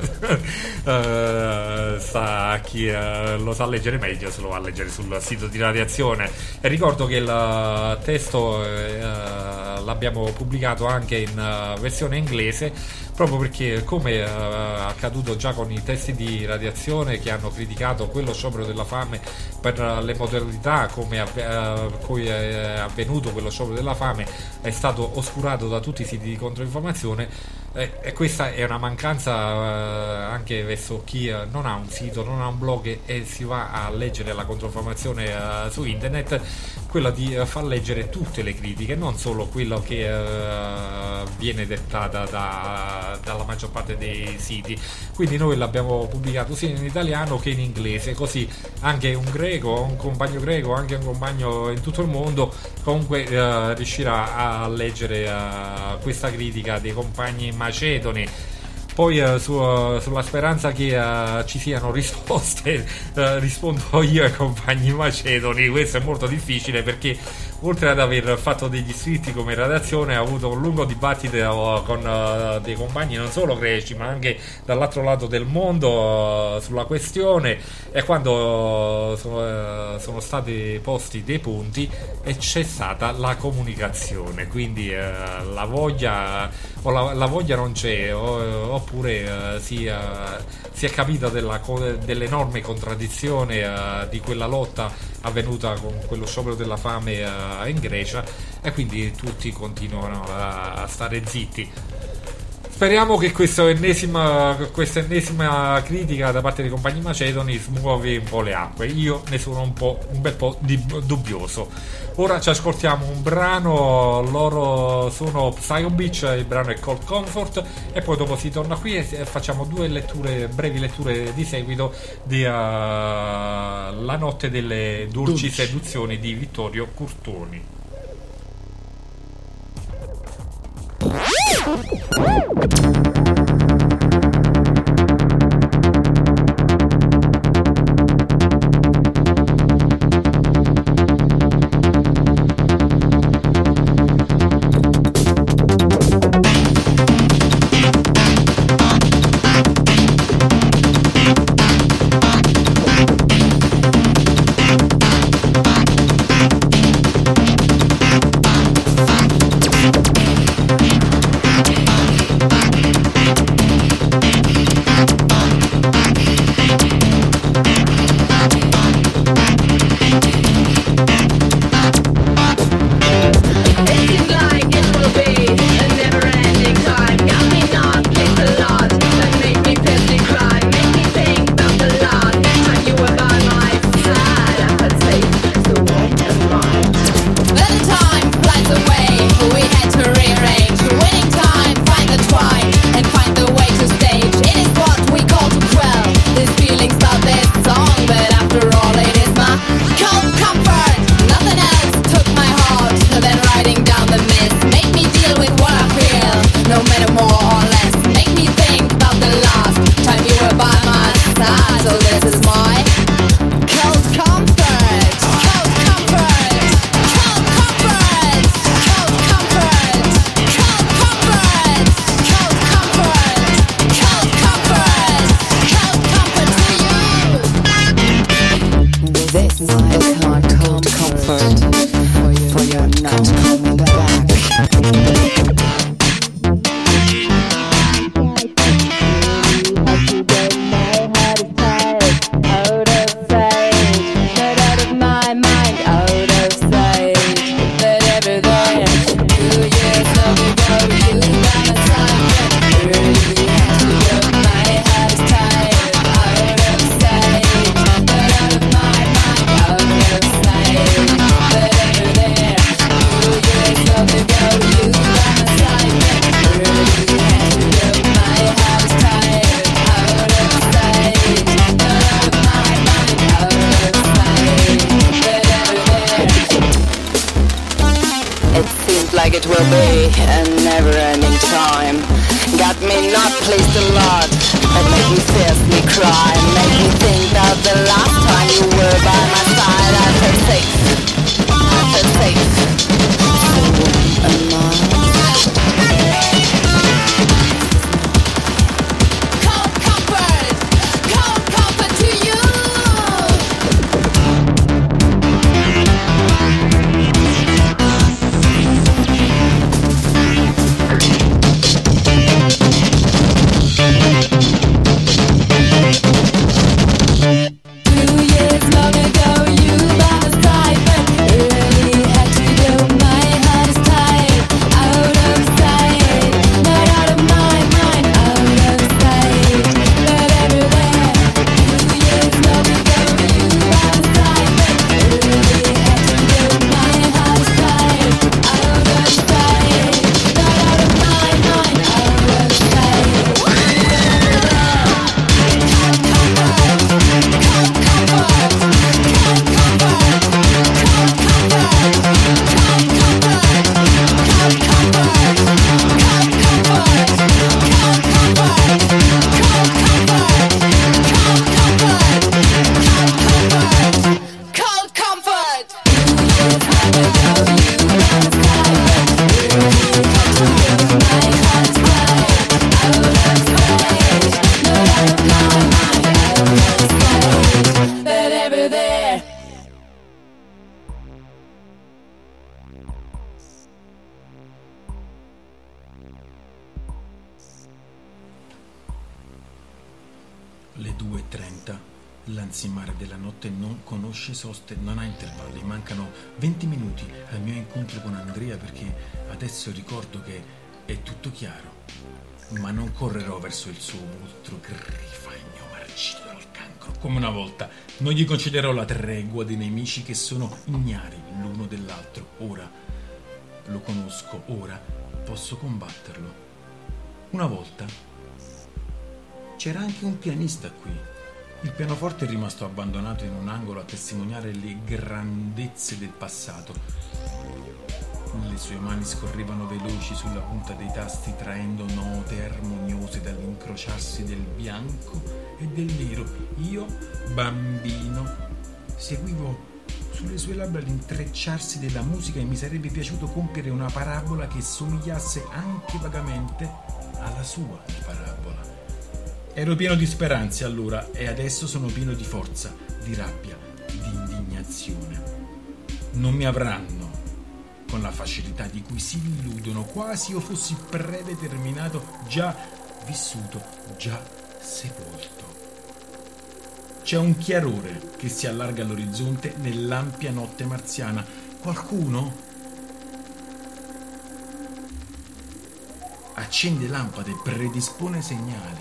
sta a chi lo sa leggere meglio se lo va a leggere sul sito di Radiazione. E ricordo che il testo l'abbiamo pubblicato anche in versione inglese, proprio perché, come accaduto già con i testi di Radiazione che hanno criticato quello sciopero della fame per le modalità come cui è avvenuto quello sciopero della fame, è stato oscurato da tutti i siti di controinformazione, e questa è una mancanza anche verso chi non ha un sito, non ha un blog e si va a leggere la controinformazione su internet, quella di far leggere tutte le critiche, non solo quello che viene dettata dalla maggior parte dei siti. Quindi noi l'abbiamo pubblicato sia in italiano che in inglese, così anche un greco, un compagno greco, anche un compagno in tutto il mondo comunque riuscirà a leggere questa critica dei compagni macedoni. Poi sulla speranza che ci siano risposte, rispondo io ai compagni macedoni. Questo è molto difficile, perché oltre ad aver fatto degli iscritti come redazione, ha avuto un lungo dibattito con dei compagni non solo greci ma anche dall'altro lato del mondo sulla questione, e quando sono stati posti dei punti e c'è stata la comunicazione, quindi la voglia la voglia non c'è, oppure si è capita dell'enorme contraddizione di quella lotta avvenuta con quello sciopero della fame in Grecia, e quindi tutti continuano a stare zitti. Speriamo che questa ennesima critica da parte dei compagni macedoni smuove un po' le acque. Io ne sono un bel po' dubbioso. Ora ci ascoltiamo un brano, loro sono Psycho Beach, il brano è Cold Comfort, e poi dopo si torna qui e facciamo brevi letture di seguito di La notte delle dolci seduzioni di Vittorio Curtoni. 22:30. L'ansimare della notte non conosce soste, non ha intervalli. Mancano 20 minuti al mio incontro con Andrea, perché adesso ricordo che è tutto chiaro. Ma non correrò verso il suo volto grifagno marcito dal cancro come una volta. Non gli concederò la tregua dei nemici che sono ignari l'uno dell'altro. Ora lo conosco, ora posso combatterlo. Una volta c'era anche un pianista qui. Il pianoforte è rimasto abbandonato in un angolo a testimoniare le grandezze del passato. Le sue mani scorrevano veloci sulla punta dei tasti, traendo note armoniose dall'incrociarsi del bianco e del nero. Io, bambino, seguivo sulle sue labbra l'intrecciarsi della musica e mi sarebbe piaciuto compiere una parabola che somigliasse anche vagamente alla sua parabola. Ero pieno di speranze allora e adesso sono pieno di forza, di rabbia, di indignazione. Non mi avranno con la facilità di cui si illudono, quasi io fossi predeterminato, già vissuto, già sepolto. C'è un chiarore che si allarga all'orizzonte nell'ampia notte marziana. Qualcuno accende lampade, predispone segnali.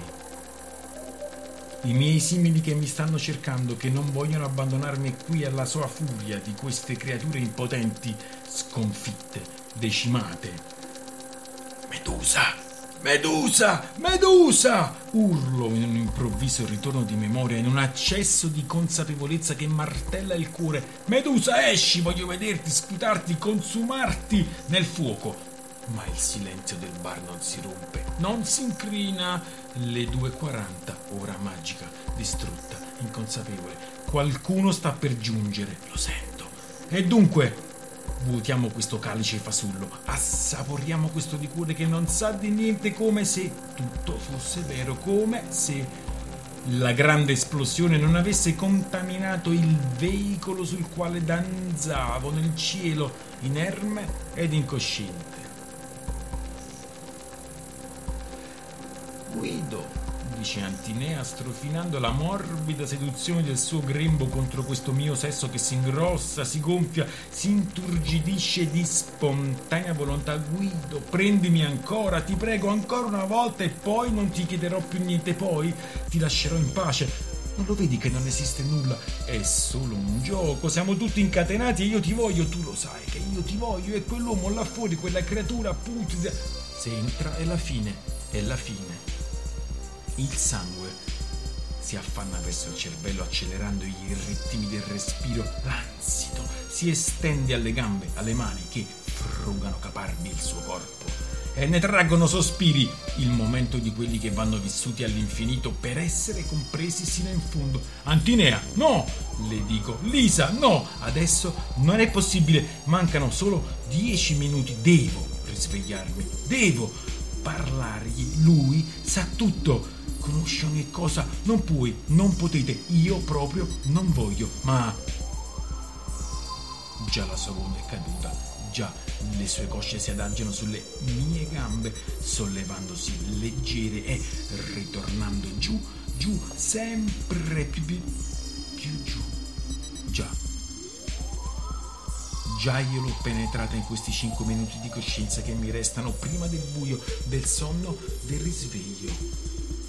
I miei simili che mi stanno cercando, che non vogliono abbandonarmi qui alla sola furia di queste creature impotenti, sconfitte, decimate. Medusa! Medusa! Medusa! Urlo in un improvviso ritorno di memoria, in un accesso di consapevolezza che martella il cuore. Medusa, esci! Voglio vederti, sputarti, consumarti nel fuoco. Ma il silenzio del bar non si rompe, non si incrina. Le 2:40, ora magica, distrutta, inconsapevole. Qualcuno sta per giungere, lo sento. E dunque, vuotiamo questo calice fasullo, assaporiamo questo liquore che non sa di niente, come se tutto fosse vero, come se la grande esplosione non avesse contaminato il veicolo sul quale danzavo nel cielo, inerme ed incosciente. Guido, dice Antinea, strofinando la morbida seduzione del suo grembo contro questo mio sesso che si ingrossa, si gonfia, si inturgidisce di spontanea volontà. Guido, prendimi ancora, ti prego, ancora una volta, e poi non ti chiederò più niente, poi ti lascerò in pace. Non lo vedi che non esiste nulla? È solo un gioco, siamo tutti incatenati e io ti voglio, tu lo sai che io ti voglio, e quell'uomo là fuori, quella creatura putrida, se entra è la fine, è la fine. Il sangue si affanna verso il cervello, accelerando i ritmi del respiro. L'ansito si estende alle gambe, alle mani che frugano caparbi il suo corpo e ne traggono sospiri, il momento di quelli che vanno vissuti all'infinito per essere compresi sino in fondo. Antinea, no! Le dico. Lisa, no! Adesso non è possibile, mancano solo 10 minuti, devo risvegliarmi, devo parlargli, lui sa tutto. Conosce ogni cosa, non puoi, non potete, io proprio non voglio, ma già la sua gonna è caduta, già le sue cosce si adagiano sulle mie gambe, sollevandosi leggere e ritornando giù, giù, sempre più giù. Già io l'ho penetrata in questi 5 minuti di coscienza che mi restano prima del buio, del sonno, del risveglio.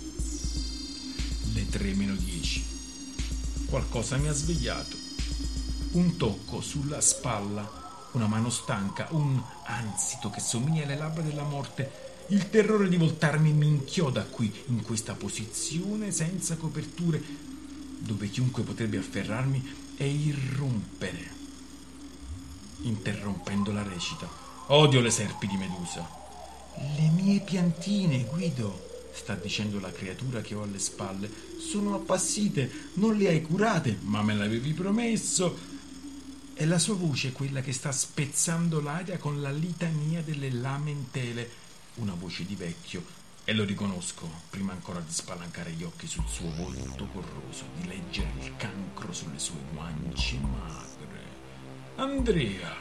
Le 3:10. Qualcosa mi ha svegliato. Un tocco sulla spalla, una mano stanca, un ansito che somiglia alle labbra della morte. Il terrore di voltarmi mi inchioda qui, in questa posizione senza coperture, dove chiunque potrebbe afferrarmi e irrompere, interrompendo la recita. Odio le serpi di Medusa. Le mie piantine, Guido, sta dicendo la creatura che ho alle spalle, sono appassite, non le hai curate, ma me l'avevi promesso. È la sua voce quella che sta spezzando l'aria con la litania delle lamentele, una voce di vecchio, e lo riconosco prima ancora di spalancare gli occhi sul suo volto corroso, di leggere il cancro sulle sue guance magre. Andrea,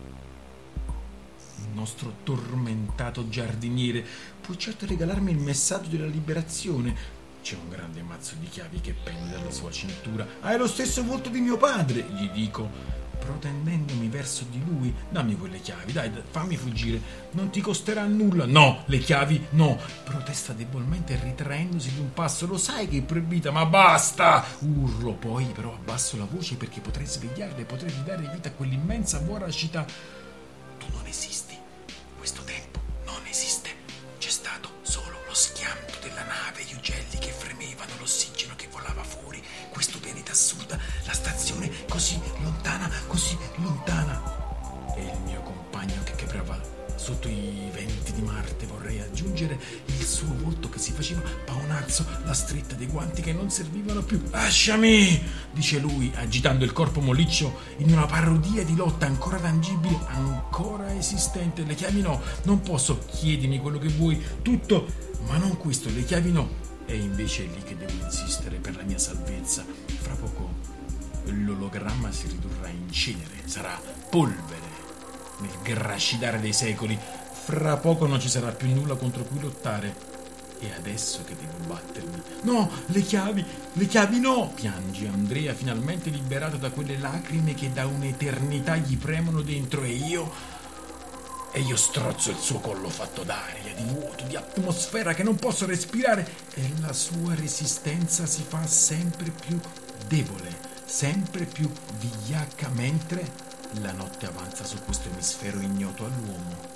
il nostro tormentato giardiniere, puoi certo regalarmi il messaggio della liberazione. C'è un grande mazzo di chiavi che pende dalla sua cintura. Hai lo stesso volto di mio padre, gli dico, protendendomi verso di lui. Dammi quelle chiavi, dai, fammi fuggire, non ti costerà nulla. No, le chiavi no, protesta debolmente ritraendosi di un passo. Lo sai che è proibita, ma basta, urlo. Poi però abbasso la voce perché potrei svegliarla e potrei ridare vita a quell'immensa voracità. Tu non esisti, questo tempo non esiste, c'è stato solo lo schianto della nave, gli ugelli che fremevano, l'ossigeno che volava fuori, questo pianeta assurda, la stazione così lontana, e il mio compagno che quebrava sotto i venti di Marte. Vorrei aggiungere il suo volto che si faceva paonazzo, la stretta dei guanti che non servivano più. Lasciami, dice lui, agitando il corpo molliccio in una parodia di lotta ancora tangibile, ancora esistente. Le chiavi no, non posso, chiedimi quello che vuoi, tutto, ma non questo, le chiavi no. E invece è lì che devo insistere per la mia salvezza. Fra poco l'ologramma si ridurrà in cenere, sarà polvere nel gracidare dei secoli. Fra poco non ci sarà più nulla contro cui lottare. E adesso che devo battermi? No, le chiavi no! Piange Andrea, finalmente liberato da quelle lacrime che da un'eternità gli premono dentro. E io strozzo il suo collo fatto d'aria, di vuoto, di atmosfera che non posso respirare, e la sua resistenza si fa sempre più debole, sempre più vigliacca, mentre la notte avanza su questo emisfero ignoto all'uomo.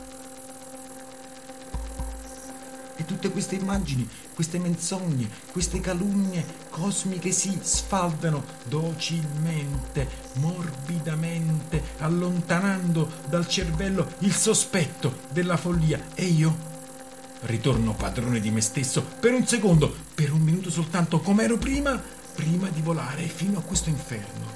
E tutte queste immagini, queste menzogne, queste calunnie cosmiche si sfaldano docilmente, morbidamente, allontanando dal cervello il sospetto della follia. E io ritorno padrone di me stesso per un secondo, per un minuto soltanto, come ero prima di volare fino a questo inferno.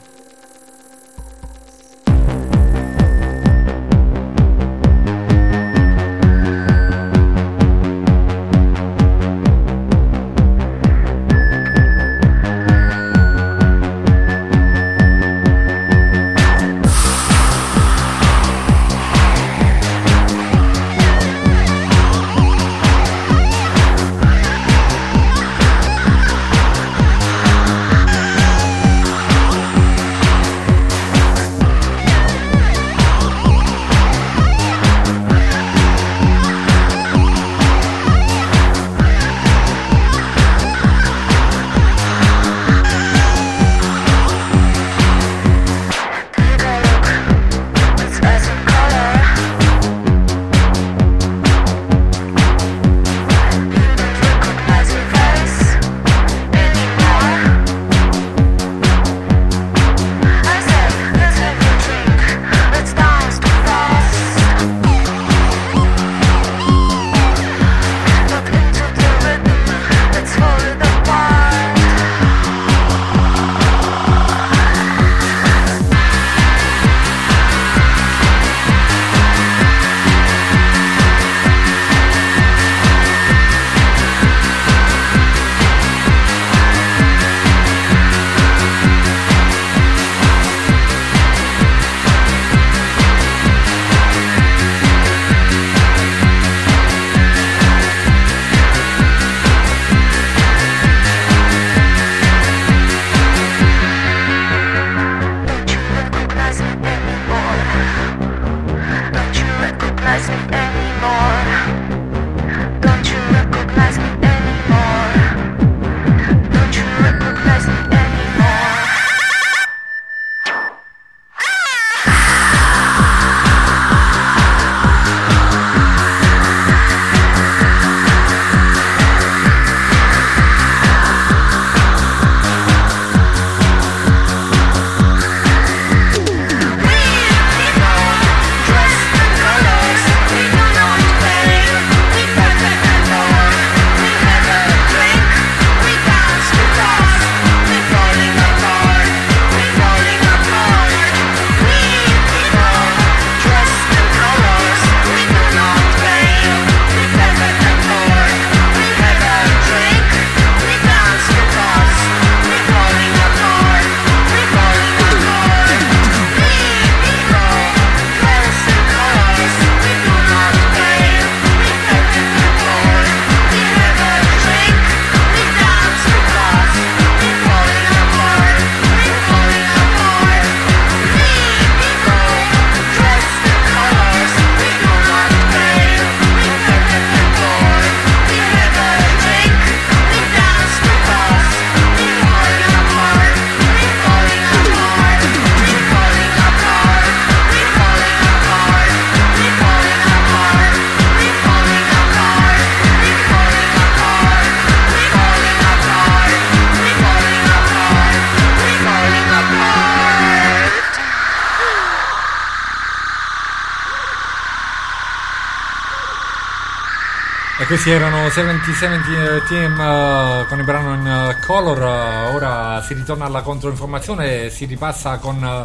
questi erano 70 Team con il brano in Color. Ora si ritorna alla controinformazione e si ripassa con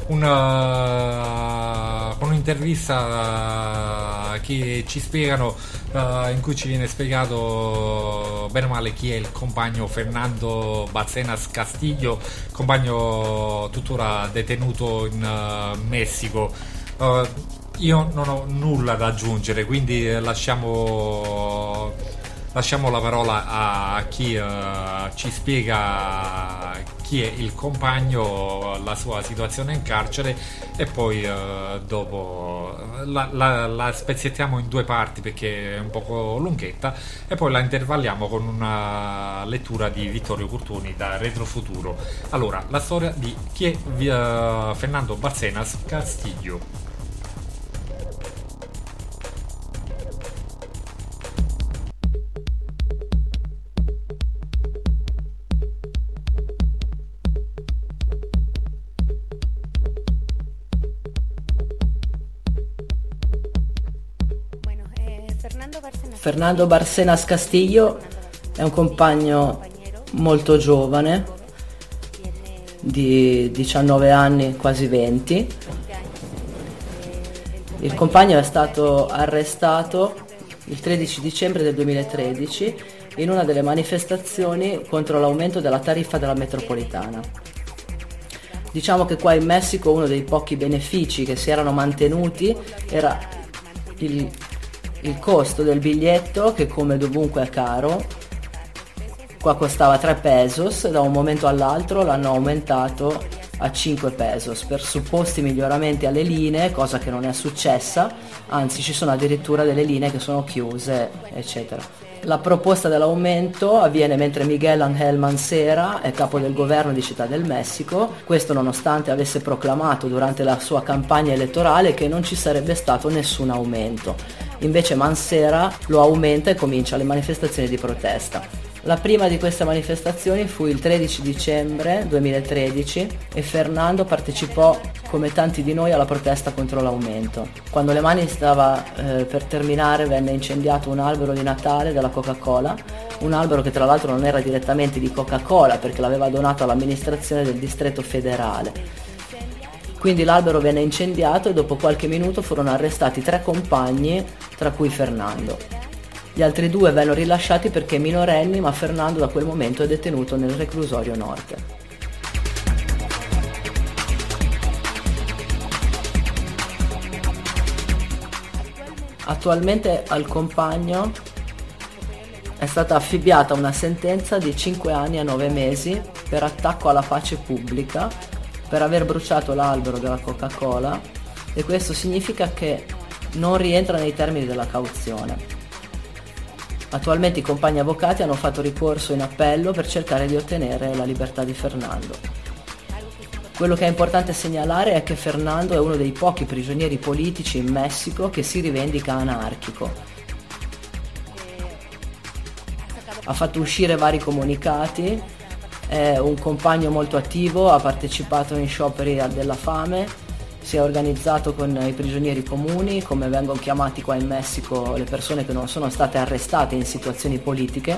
un'intervista che ci spiegano, in cui ci viene spiegato bene o male chi è il compagno Fernando Barcenas Castillo, compagno tuttora detenuto in Messico. Io non ho nulla da aggiungere, quindi lasciamo la parola a chi ci spiega chi è il compagno, la sua situazione in carcere, e poi dopo la spezzettiamo in due parti perché è un poco lunghetta, e poi la intervalliamo con una lettura di Vittorio Curtoni da Retrofuturo. Allora, la storia di chi è Fernando Barcenas Castillo. Fernando Barcenas Castillo è un compagno molto giovane, di 19 anni, quasi 20. Il compagno è stato arrestato il 13 dicembre del 2013 in una delle manifestazioni contro l'aumento della tariffa della metropolitana. Diciamo che qua in Messico uno dei pochi benefici che si erano mantenuti era il costo del biglietto, che come dovunque è caro. Qua costava 3 pesos, da un momento all'altro l'hanno aumentato a 5 pesos per supposti miglioramenti alle linee, cosa che non è successa, anzi ci sono addirittura delle linee che sono chiuse, eccetera. La proposta dell'aumento avviene mentre Miguel Ángel Mancera è capo del governo di Città del Messico, questo nonostante avesse proclamato durante la sua campagna elettorale che non ci sarebbe stato nessun aumento. Invece Mancera lo aumenta e comincia le manifestazioni di protesta. La prima di queste manifestazioni fu il 13 dicembre 2013 e Fernando partecipò come tanti di noi alla protesta contro l'aumento. Quando le mani stava per terminare venne incendiato un albero di Natale della Coca-Cola, un albero che tra l'altro non era direttamente di Coca-Cola perché l'aveva donato all'amministrazione del distretto federale. Quindi l'albero venne incendiato e dopo qualche minuto furono arrestati 3 compagni, tra cui Fernando. Gli altri 2 vennero rilasciati perché minorenni, ma Fernando da quel momento è detenuto nel reclusorio Norte. Attualmente al compagno è stata affibbiata una sentenza di 5 anni e 9 mesi per attacco alla pace pubblica, per aver bruciato l'albero della Coca-Cola, e questo significa che non rientra nei termini della cauzione. Attualmente i compagni avvocati hanno fatto ricorso in appello per cercare di ottenere la libertà di Fernando. Quello che è importante segnalare è che Fernando è uno dei pochi prigionieri politici in Messico che si rivendica anarchico. Ha fatto uscire vari comunicati, è un compagno molto attivo, ha partecipato in scioperi della fame, si è organizzato con i prigionieri comuni, come vengono chiamati qua in Messico le persone che non sono state arrestate in situazioni politiche.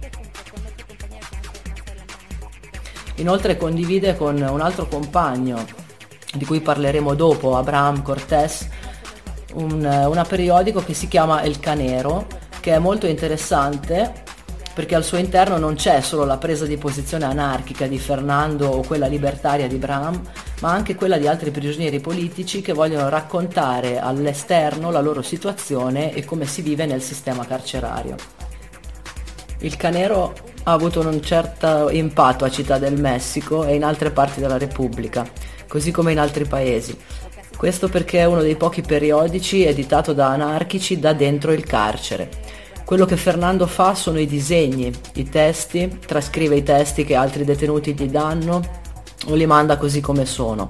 Inoltre condivide con un altro compagno, di cui parleremo dopo, Abraham Cortés, una periodico che si chiama El Canero, che è molto interessante perché al suo interno non c'è solo la presa di posizione anarchica di Fernando o quella libertaria di Bram, ma anche quella di altri prigionieri politici che vogliono raccontare all'esterno la loro situazione e come si vive nel sistema carcerario. Il Canero ha avuto un certo impatto a Città del Messico e in altre parti della Repubblica, così come in altri paesi. Questo perché è uno dei pochi periodici editato da anarchici da dentro il carcere. Quello che Fernando fa sono i disegni, i testi, trascrive i testi che altri detenuti gli danno o li manda così come sono.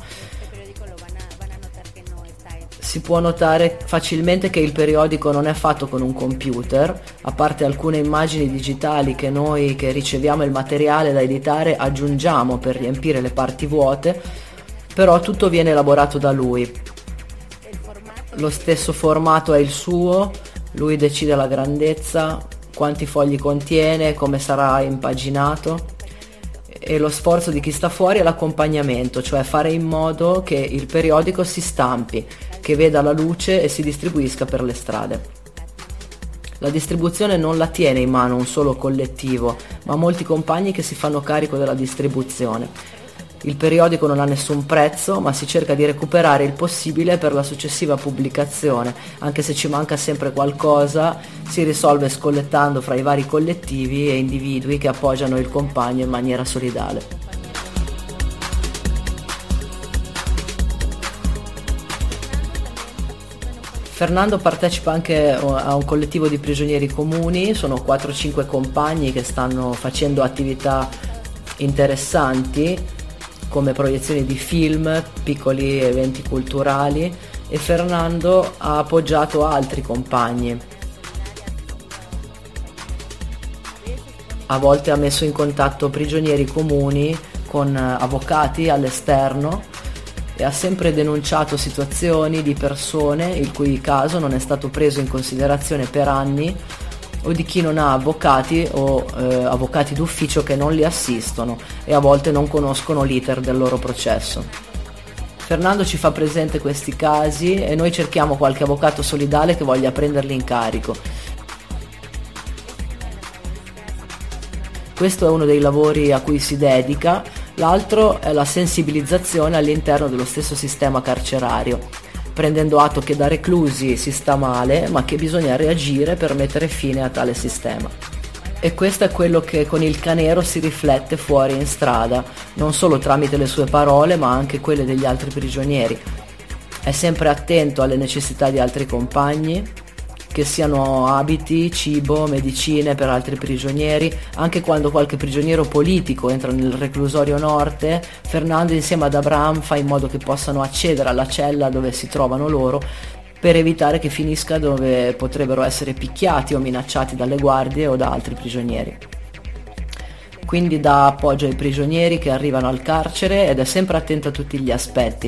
Si può notare facilmente che il periodico non è fatto con un computer, a parte alcune immagini digitali che noi che riceviamo il materiale da editare aggiungiamo per riempire le parti vuote, però tutto viene elaborato da lui. Lo stesso formato è il suo, Lui decide la grandezza, quanti fogli contiene, come sarà impaginato, e lo sforzo di chi sta fuori è l'accompagnamento, cioè fare in modo che il periodico si stampi, che veda la luce e si distribuisca per le strade. La distribuzione non la tiene in mano un solo collettivo, ma molti compagni che si fanno carico della distribuzione. Il periodico non ha nessun prezzo, ma si cerca di recuperare il possibile per la successiva pubblicazione. Anche se ci manca sempre qualcosa, si risolve scollettando fra i vari collettivi e individui che appoggiano il compagno in maniera solidale. Fernando partecipa anche a un collettivo di prigionieri comuni, sono 4-5 compagni che stanno facendo attività interessanti come proiezioni di film, piccoli eventi culturali, e Fernando ha appoggiato altri compagni. A volte ha messo in contatto prigionieri comuni con avvocati all'esterno e ha sempre denunciato situazioni di persone il cui caso non è stato preso in considerazione per anni, o di chi non ha avvocati o avvocati d'ufficio che non li assistono e a volte non conoscono l'iter del loro processo. Fernando ci fa presente questi casi e noi cerchiamo qualche avvocato solidale che voglia prenderli in carico. Questo è uno dei lavori a cui si dedica, l'altro è la sensibilizzazione all'interno dello stesso sistema carcerario, prendendo atto che da reclusi si sta male, ma che bisogna reagire per mettere fine a tale sistema. E questo è quello che con il Canero si riflette fuori in strada, non solo tramite le sue parole, ma anche quelle degli altri prigionieri. È sempre attento alle necessità di altri compagni, che siano abiti, cibo, medicine per altri prigionieri. Anche quando qualche prigioniero politico entra nel reclusorio Norte, Fernando insieme ad Abraham fa in modo che possano accedere alla cella dove si trovano loro, per evitare che finisca dove potrebbero essere picchiati o minacciati dalle guardie o da altri prigionieri. Quindi dà appoggio ai prigionieri che arrivano al carcere ed è sempre attento a tutti gli aspetti.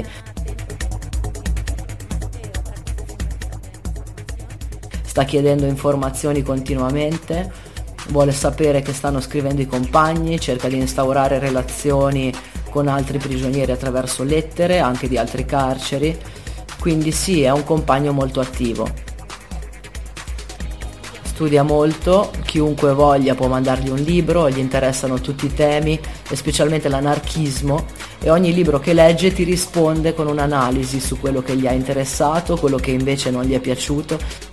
Sta chiedendo informazioni continuamente, vuole sapere che stanno scrivendo i compagni, cerca di instaurare relazioni con altri prigionieri attraverso lettere, anche di altri carceri, quindi sì, è un compagno molto attivo. Studia molto, chiunque voglia può mandargli un libro, gli interessano tutti i temi e specialmente l'anarchismo, e ogni libro che legge ti risponde con un'analisi su quello che gli ha interessato, quello che invece non gli è piaciuto.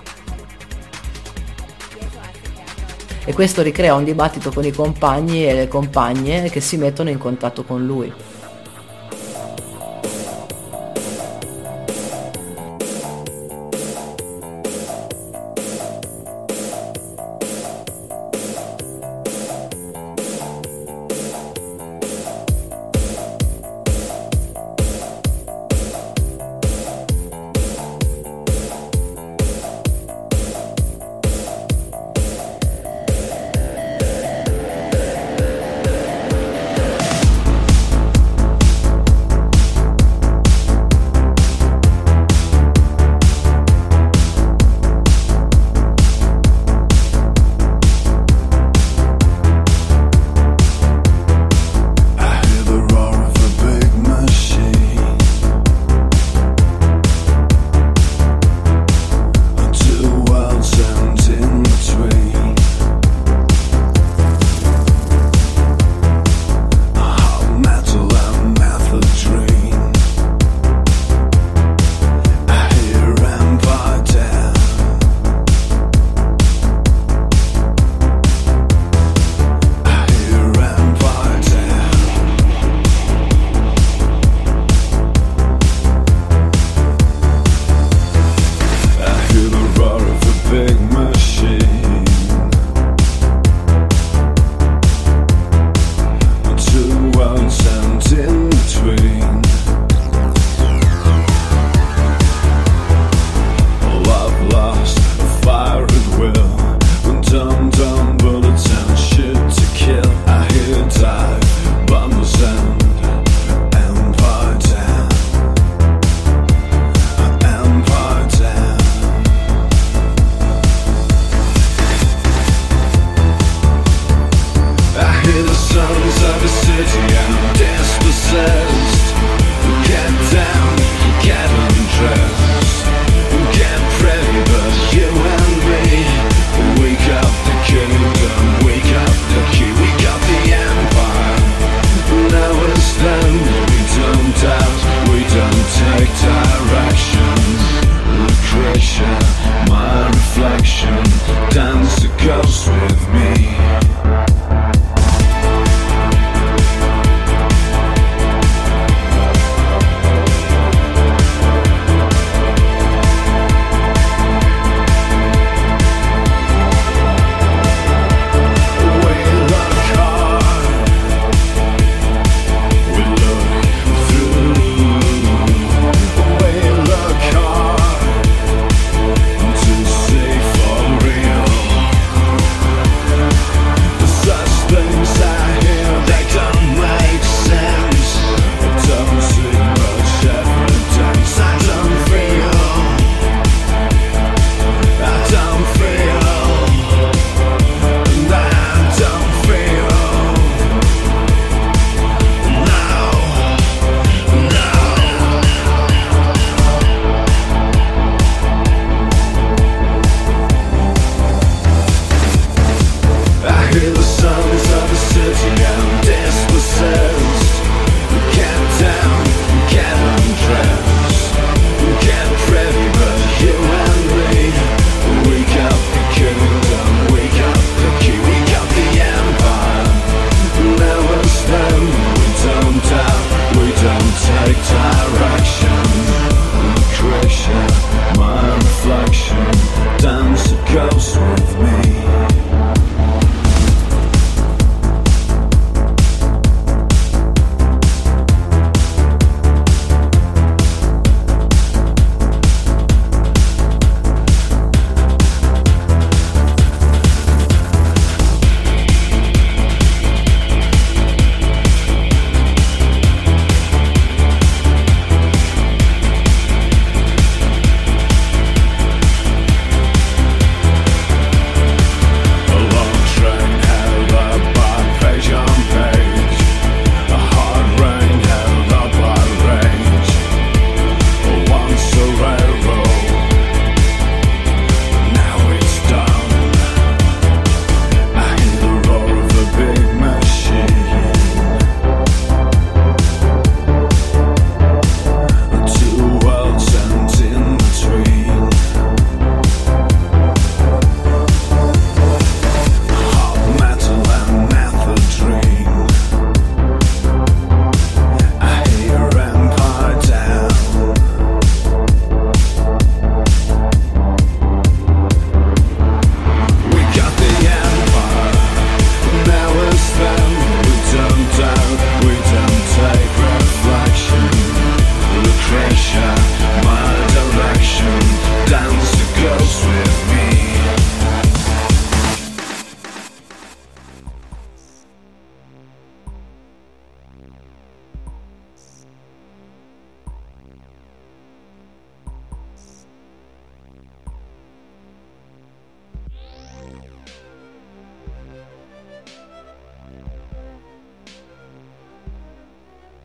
E questo ricrea un dibattito con i compagni e le compagne che si mettono in contatto con lui.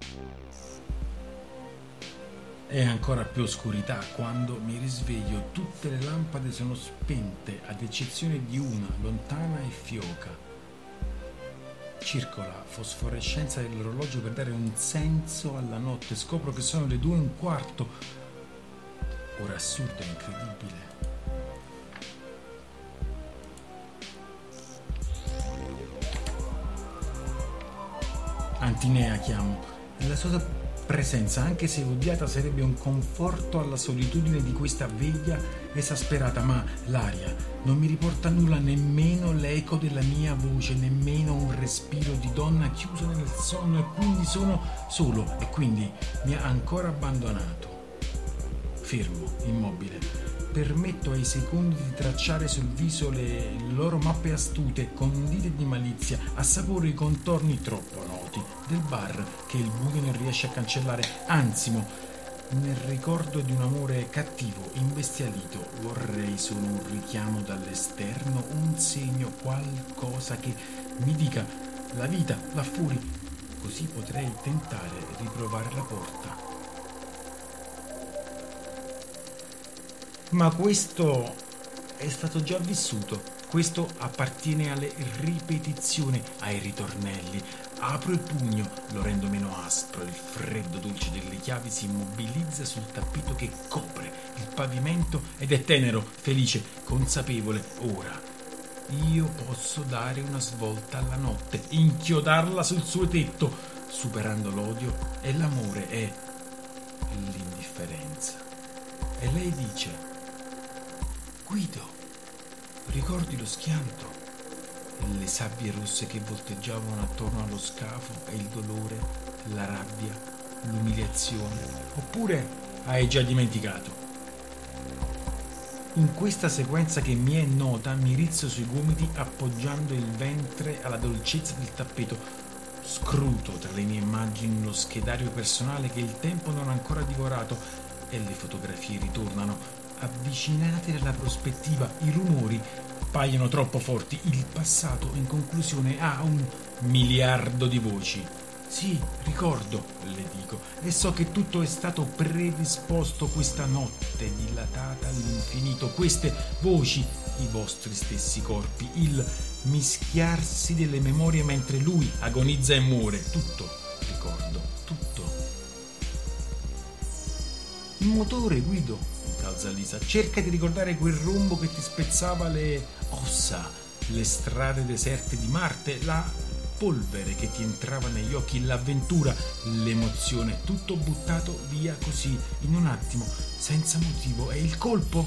È ancora più oscurità quando mi risveglio. Tutte le lampade sono spente, ad eccezione di una, lontana e fioca. Circola la fosforescenza dell'orologio per dare un senso alla notte. Scopro che sono le 2:15. Ora assurda e incredibile. Antinea chiamo. La sua presenza, anche se odiata, sarebbe un conforto alla solitudine di questa veglia esasperata, ma l'aria non mi riporta nulla, nemmeno l'eco della mia voce, nemmeno un respiro di donna chiusa nel sonno, e quindi sono solo, e quindi mi ha ancora abbandonato. Fermo, immobile. Permetto ai secondi di tracciare sul viso le loro mappe astute, condite di malizia, assaporo i contorni troppo noti del bar che il buio non riesce a cancellare, ansimo nel ricordo di un amore cattivo, imbestialito. Vorrei solo un richiamo dall'esterno, un segno, qualcosa che mi dica la vita va fuori, così potrei tentare di riprovare la porta. Ma questo è stato già vissuto, questo appartiene alle ripetizioni, ai ritornelli. Apro il pugno, lo rendo meno aspro, il freddo dolce delle chiavi si immobilizza sul tappeto che copre il pavimento ed è tenero, felice, consapevole. Ora io posso dare una svolta alla notte, inchiodarla sul suo tetto, superando l'odio e l'amore e l'indifferenza. E lei dice: Guido, ricordi lo schianto, le sabbie rosse che volteggiavano attorno allo scafo, e il dolore, la rabbia, l'umiliazione, oppure hai già dimenticato? In questa sequenza che mi è nota mi rizzo sui gomiti appoggiando il ventre alla dolcezza del tappeto, scruto tra le mie immagini lo schedario personale che il tempo non ha ancora divorato, e le fotografie ritornano avvicinate dalla prospettiva. I rumori paiono troppo forti. Il passato, in conclusione, ha 1 miliardo di voci. Sì, ricordo, le dico, e so che tutto è stato predisposto questa notte dilatata all'infinito. Queste voci, i vostri stessi corpi, il mischiarsi delle memorie mentre lui agonizza e muore. Tutto ricordo, tutto. Il motore, Guido, calza Lisa, cerca di ricordare quel rombo che ti spezzava le ossa, le strade deserte di Marte, la polvere che ti entrava negli occhi, l'avventura, l'emozione, tutto buttato via così, in un attimo, senza motivo. E il colpo?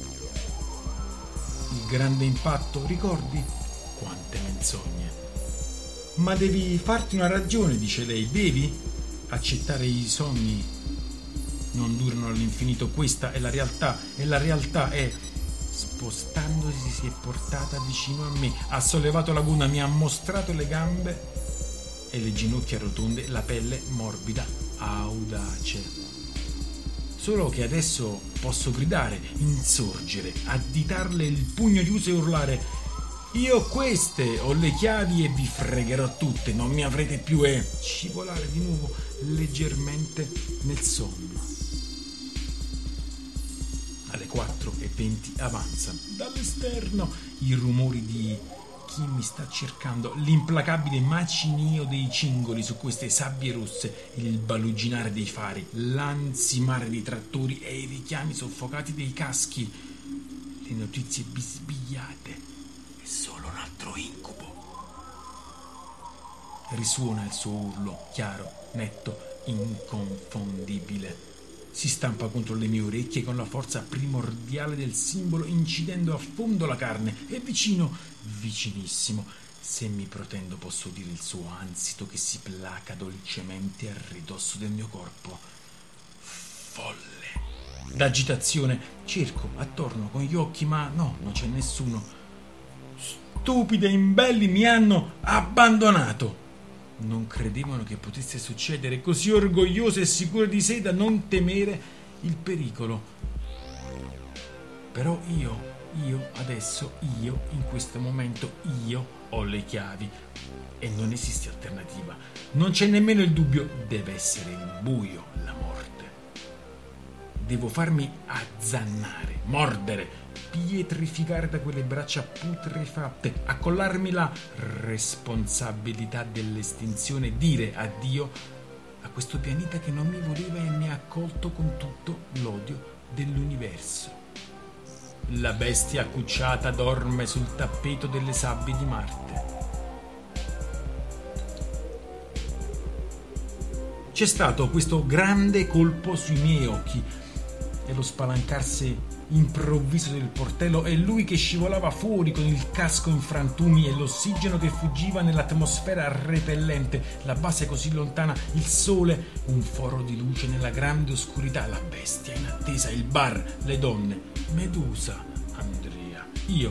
Il grande impatto, ricordi? Quante menzogne. Ma devi farti una ragione, dice lei, devi accettare i sogni. Non durano all'infinito, questa è la realtà, e la realtà è, spostandosi si è portata vicino a me, ha sollevato la gonna, mi ha mostrato le gambe e le ginocchia rotonde, la pelle morbida, audace. Solo che adesso posso gridare, insorgere, additarle il pugno chiuso e urlare: io ho queste, ho le chiavi e vi fregherò tutte, non mi avrete più, e scivolare di nuovo leggermente nel sonno. Alle 4:20 avanzano dall'esterno i rumori di chi mi sta cercando, l'implacabile macinio dei cingoli su queste sabbie rosse, il baluginare dei fari, l'ansimare dei trattori e i richiami soffocati dei caschi, le notizie bisbigliate. È solo un altro incubo. Risuona il suo urlo, chiaro, netto, inconfondibile. Si stampa contro le mie orecchie con la forza primordiale del simbolo, incidendo a fondo la carne. È vicino, vicinissimo. Se mi protendo posso udire il suo ansito che si placa dolcemente a ridosso del mio corpo. Folle. D'agitazione cerco attorno con gli occhi, ma no, non c'è nessuno. Stupide imbelli mi hanno abbandonato. Non credevano che potesse succedere, così orgogliose e sicure di sé da non temere il pericolo. Però io adesso, in questo momento, io ho le chiavi e non esiste alternativa. Non c'è nemmeno il dubbio, deve essere il buio la morte. Devo farmi azzannare, mordere, pietrificare da quelle braccia putrefatte, accollarmi la responsabilità dell'estinzione, dire addio a questo pianeta che non mi voleva e mi ha accolto con tutto l'odio dell'universo. La bestia accucciata dorme sul tappeto delle sabbie di Marte. C'è stato questo grande colpo sui miei occhi e lo spalancarsi improvviso del portello e lui che scivolava fuori con il casco in frantumi e l'ossigeno che fuggiva nell'atmosfera repellente, la base così lontana, il sole, un foro di luce nella grande oscurità, la bestia in attesa, il bar, le donne, Medusa, Andrea, io,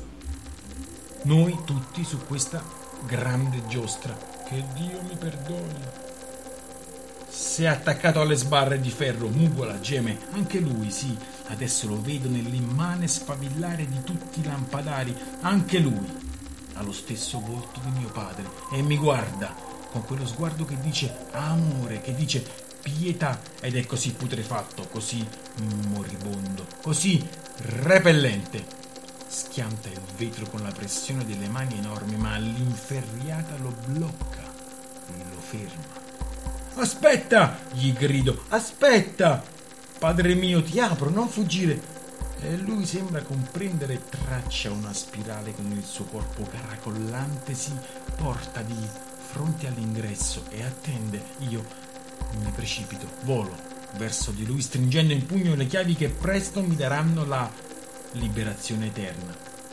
noi tutti su questa grande giostra. Che Dio mi perdoni. Si è attaccato alle sbarre di ferro, mugola, geme, anche lui, sì, adesso lo vedo nell'immane sfavillare di tutti i lampadari, anche lui ha lo stesso volto di mio padre e mi guarda con quello sguardo che dice amore, che dice pietà, ed è così putrefatto, così moribondo, così repellente. Schianta il vetro con la pressione delle mani enormi, ma l'inferriata lo blocca, lo ferma. Aspetta, gli grido, aspetta, padre mio, ti apro, non fuggire. E lui sembra comprendere, traccia una spirale con il suo corpo caracollante, si porta di fronte all'ingresso e attende. Io mi precipito, volo verso di lui stringendo in pugno le chiavi che presto mi daranno la liberazione eterna.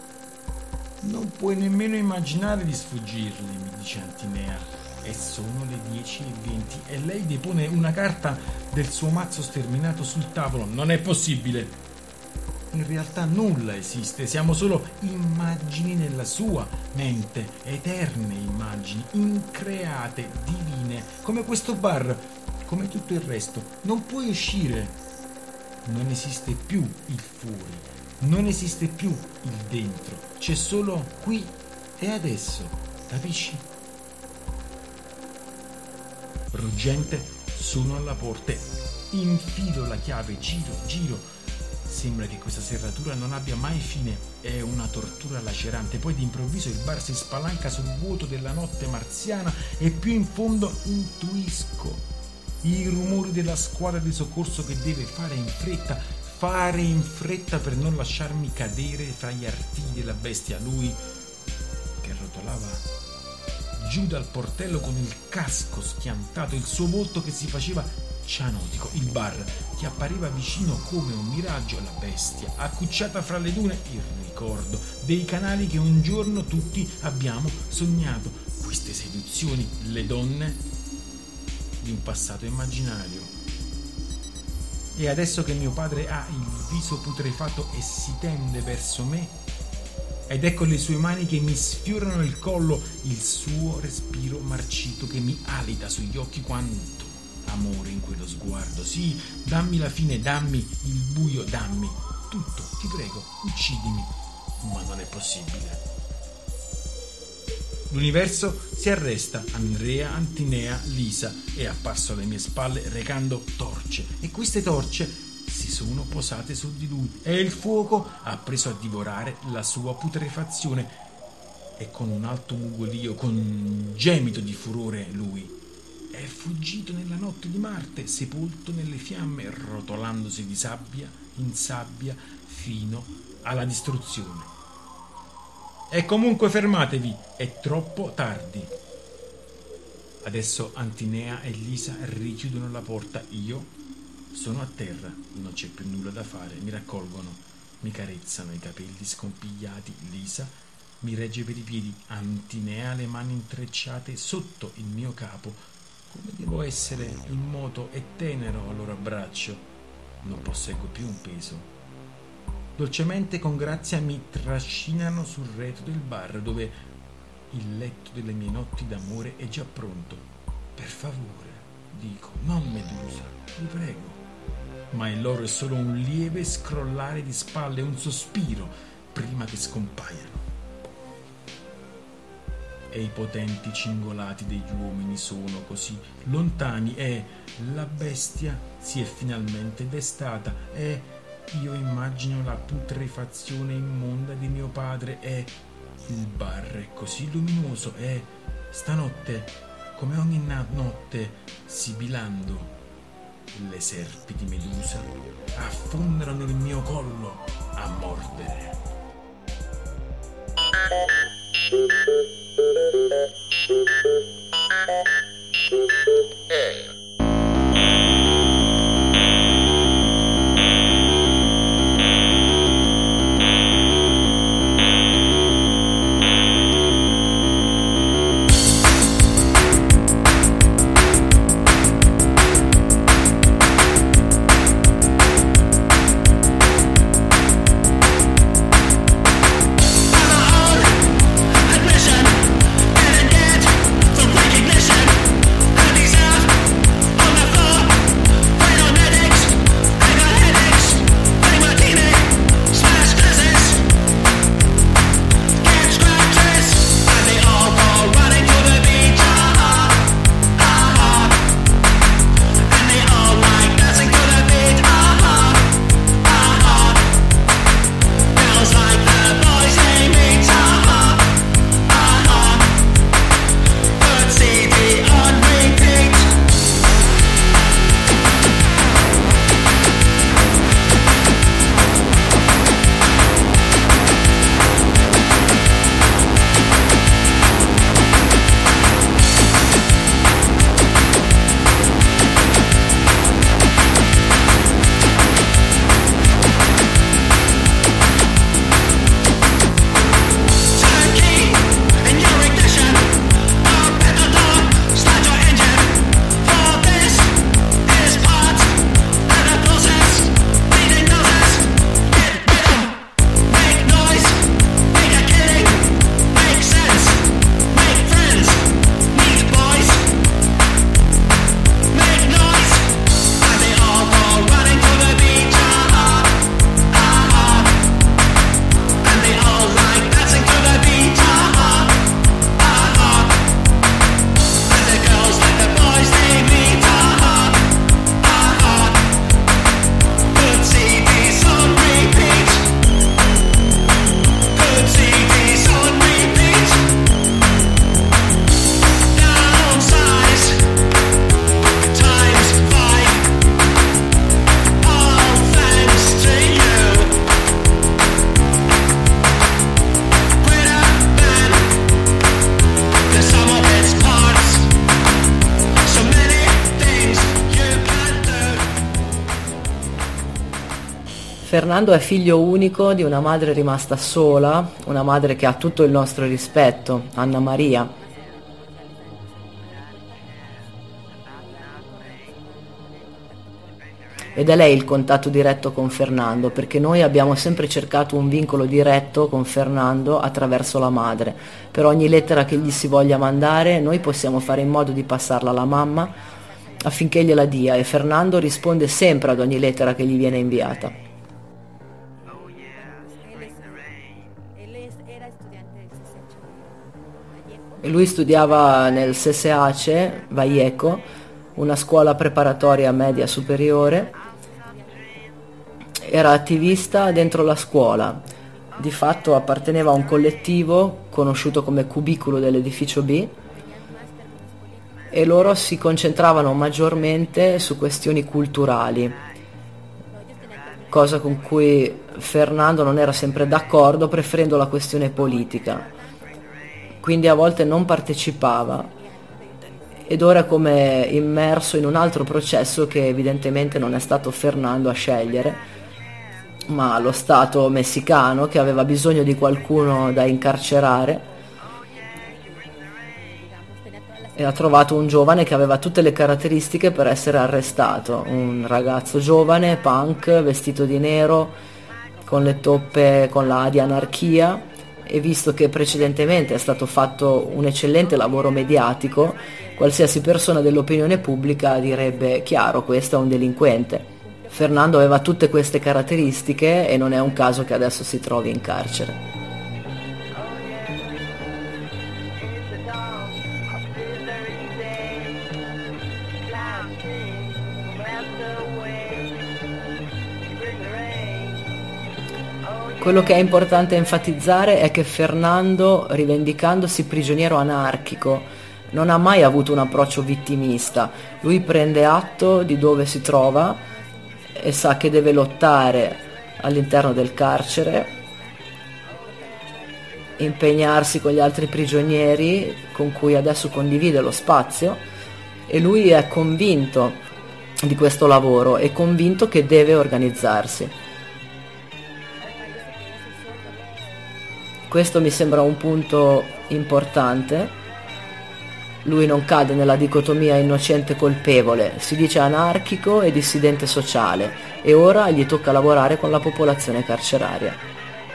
Non puoi nemmeno immaginare di sfuggirli, mi dice Antinea. E sono le 10:20 e lei depone una carta del suo mazzo sterminato sul tavolo. Non è possibile. In realtà nulla esiste, siamo solo immagini nella sua mente, eterne immagini, increate, divine, come questo bar, come tutto il resto. Non puoi uscire. Non esiste più il fuori, non esiste più il dentro, c'è solo qui e adesso, capisci? Ruggente sono alla porta, infilo la chiave, giro. Sembra che questa serratura non abbia mai fine, è una tortura lacerante. Poi d'improvviso il bar si spalanca sul vuoto della notte marziana e più in fondo intuisco i rumori della squadra di soccorso che deve fare in fretta per non lasciarmi cadere fra gli artigli della bestia. Lui che rotolava giù dal portello con il casco schiantato, il suo volto che si faceva cianotico, il bar che appariva vicino come un miraggio, la bestia accucciata fra le dune, il ricordo dei canali che un giorno tutti abbiamo sognato, queste seduzioni, le donne di un passato immaginario. E adesso che mio padre ha il viso putrefatto e si tende verso me, ed ecco le sue mani che mi sfiorano il collo, il suo respiro marcito che mi alita sugli occhi, quanto amore in quello sguardo. Sì, dammi la fine, dammi il buio, dammi tutto, ti prego, uccidimi, ma non è possibile. L'universo si arresta, Andrea, Antinea, Lisa è apparso alle mie spalle recando torce e queste torce si sono posate su di lui e il fuoco ha preso a divorare la sua putrefazione e con un alto mugolio, con un gemito di furore lui è fuggito nella notte di Marte, sepolto nelle fiamme, rotolandosi di sabbia in sabbia fino alla distruzione. E comunque fermatevi, è troppo tardi. Adesso Antinea e Lisa richiudono la porta, io sono a terra, non c'è più nulla da fare, mi raccolgono, mi carezzano i capelli scompigliati, Lisa mi regge per i piedi, Antinea le mani intrecciate sotto il mio capo, come devo essere in moto e tenero al loro abbraccio, non posseggo più un peso. Dolcemente con grazia mi trascinano sul retro del bar dove il letto delle mie notti d'amore è già pronto. Per favore, dico, non Medusa, vi prego. Ma il loro è solo un lieve scrollare di spalle, un sospiro prima che scompaiano. e i potenti cingolati degli uomini sono così lontani e la bestia si è finalmente destata e io immagino la putrefazione immonda di mio padre e il bar è così luminoso e stanotte, come ogni notte, sibilando, le serpi di Medusa affondano nel mio collo a mordere. Fernando è figlio unico di una madre rimasta sola, una madre che ha tutto il nostro rispetto, Anna Maria. Ed è lei il contatto diretto con Fernando, perché noi abbiamo sempre cercato un vincolo diretto con Fernando attraverso la madre. Per ogni lettera che gli si voglia mandare, noi possiamo fare in modo di passarla alla mamma affinché gliela dia, e Fernando risponde sempre ad ogni lettera che gli viene inviata. E lui studiava nel SSACE Valleco, una scuola preparatoria media superiore. Era attivista dentro la scuola, di fatto apparteneva a un collettivo conosciuto come Cubicolo dell'edificio B, e loro si concentravano maggiormente su questioni culturali, cosa con cui Fernando non era sempre d'accordo, preferendo la questione politica. Quindi a volte non partecipava ed ora è come immerso in un altro processo che evidentemente non è stato Fernando a scegliere, ma lo Stato messicano, che aveva bisogno di qualcuno da incarcerare, e ha trovato un giovane che aveva tutte le caratteristiche per essere arrestato, un ragazzo giovane, punk, vestito di nero, con le toppe con la A di anarchia. E visto che precedentemente è stato fatto un eccellente lavoro mediatico, qualsiasi persona dell'opinione pubblica direbbe: chiaro, questo è un delinquente. Fernando aveva tutte queste caratteristiche e non è un caso che adesso si trovi in carcere. Quello che è importante enfatizzare è che Fernando, rivendicandosi prigioniero anarchico, non ha mai avuto un approccio vittimista. Lui prende atto di dove si trova e sa che deve lottare all'interno del carcere, impegnarsi con gli altri prigionieri con cui adesso condivide lo spazio, e lui è convinto di questo lavoro, è convinto che deve organizzarsi. Questo mi sembra un punto importante. Lui non cade nella dicotomia innocente-colpevole, si dice anarchico e dissidente sociale, e ora gli tocca lavorare con la popolazione carceraria.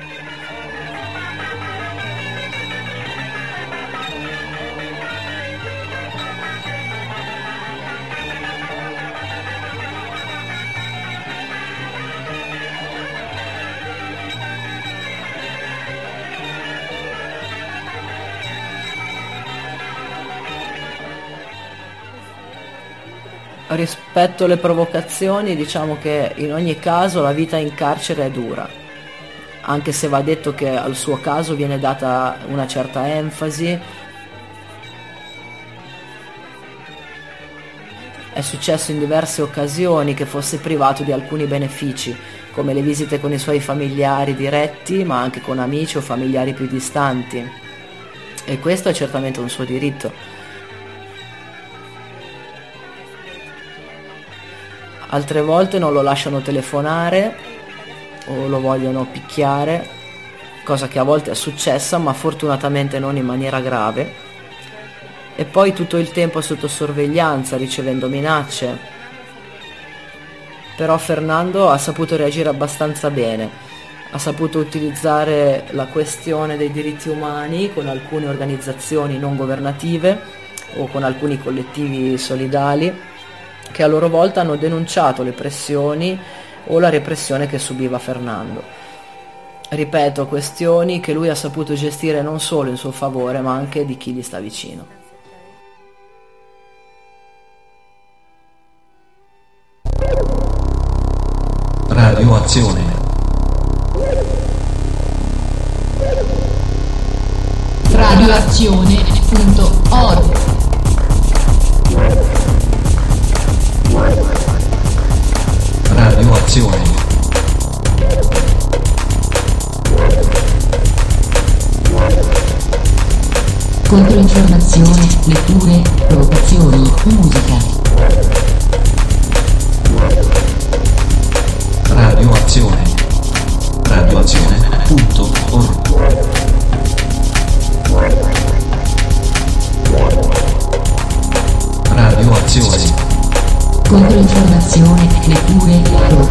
Rispetto alle provocazioni, diciamo che in ogni caso la vita in carcere è dura, anche se va detto che al suo caso viene data una certa enfasi. È successo in diverse occasioni che fosse privato di alcuni benefici, come le visite con i suoi familiari diretti, ma anche con amici o familiari più distanti, e questo è certamente un suo diritto. Altre volte non lo lasciano telefonare o lo vogliono picchiare, cosa che a volte è successa, ma fortunatamente non in maniera grave. E poi tutto il tempo sotto sorveglianza, ricevendo minacce. Però Fernando ha saputo reagire abbastanza bene, ha saputo utilizzare la questione dei diritti umani con alcune organizzazioni non governative o con alcuni collettivi solidali, che a loro volta hanno denunciato le pressioni o la repressione che subiva Fernando. Ripeto, questioni che lui ha saputo gestire non solo in suo favore, ma anche di chi gli sta vicino. Radio Azione. radioazione.org. Radio Azione. Controinformazione, letture, provocazioni, musica. Radio Azione. radioazione.org. Radio Azione. Controinformazione, letture, provocazioni.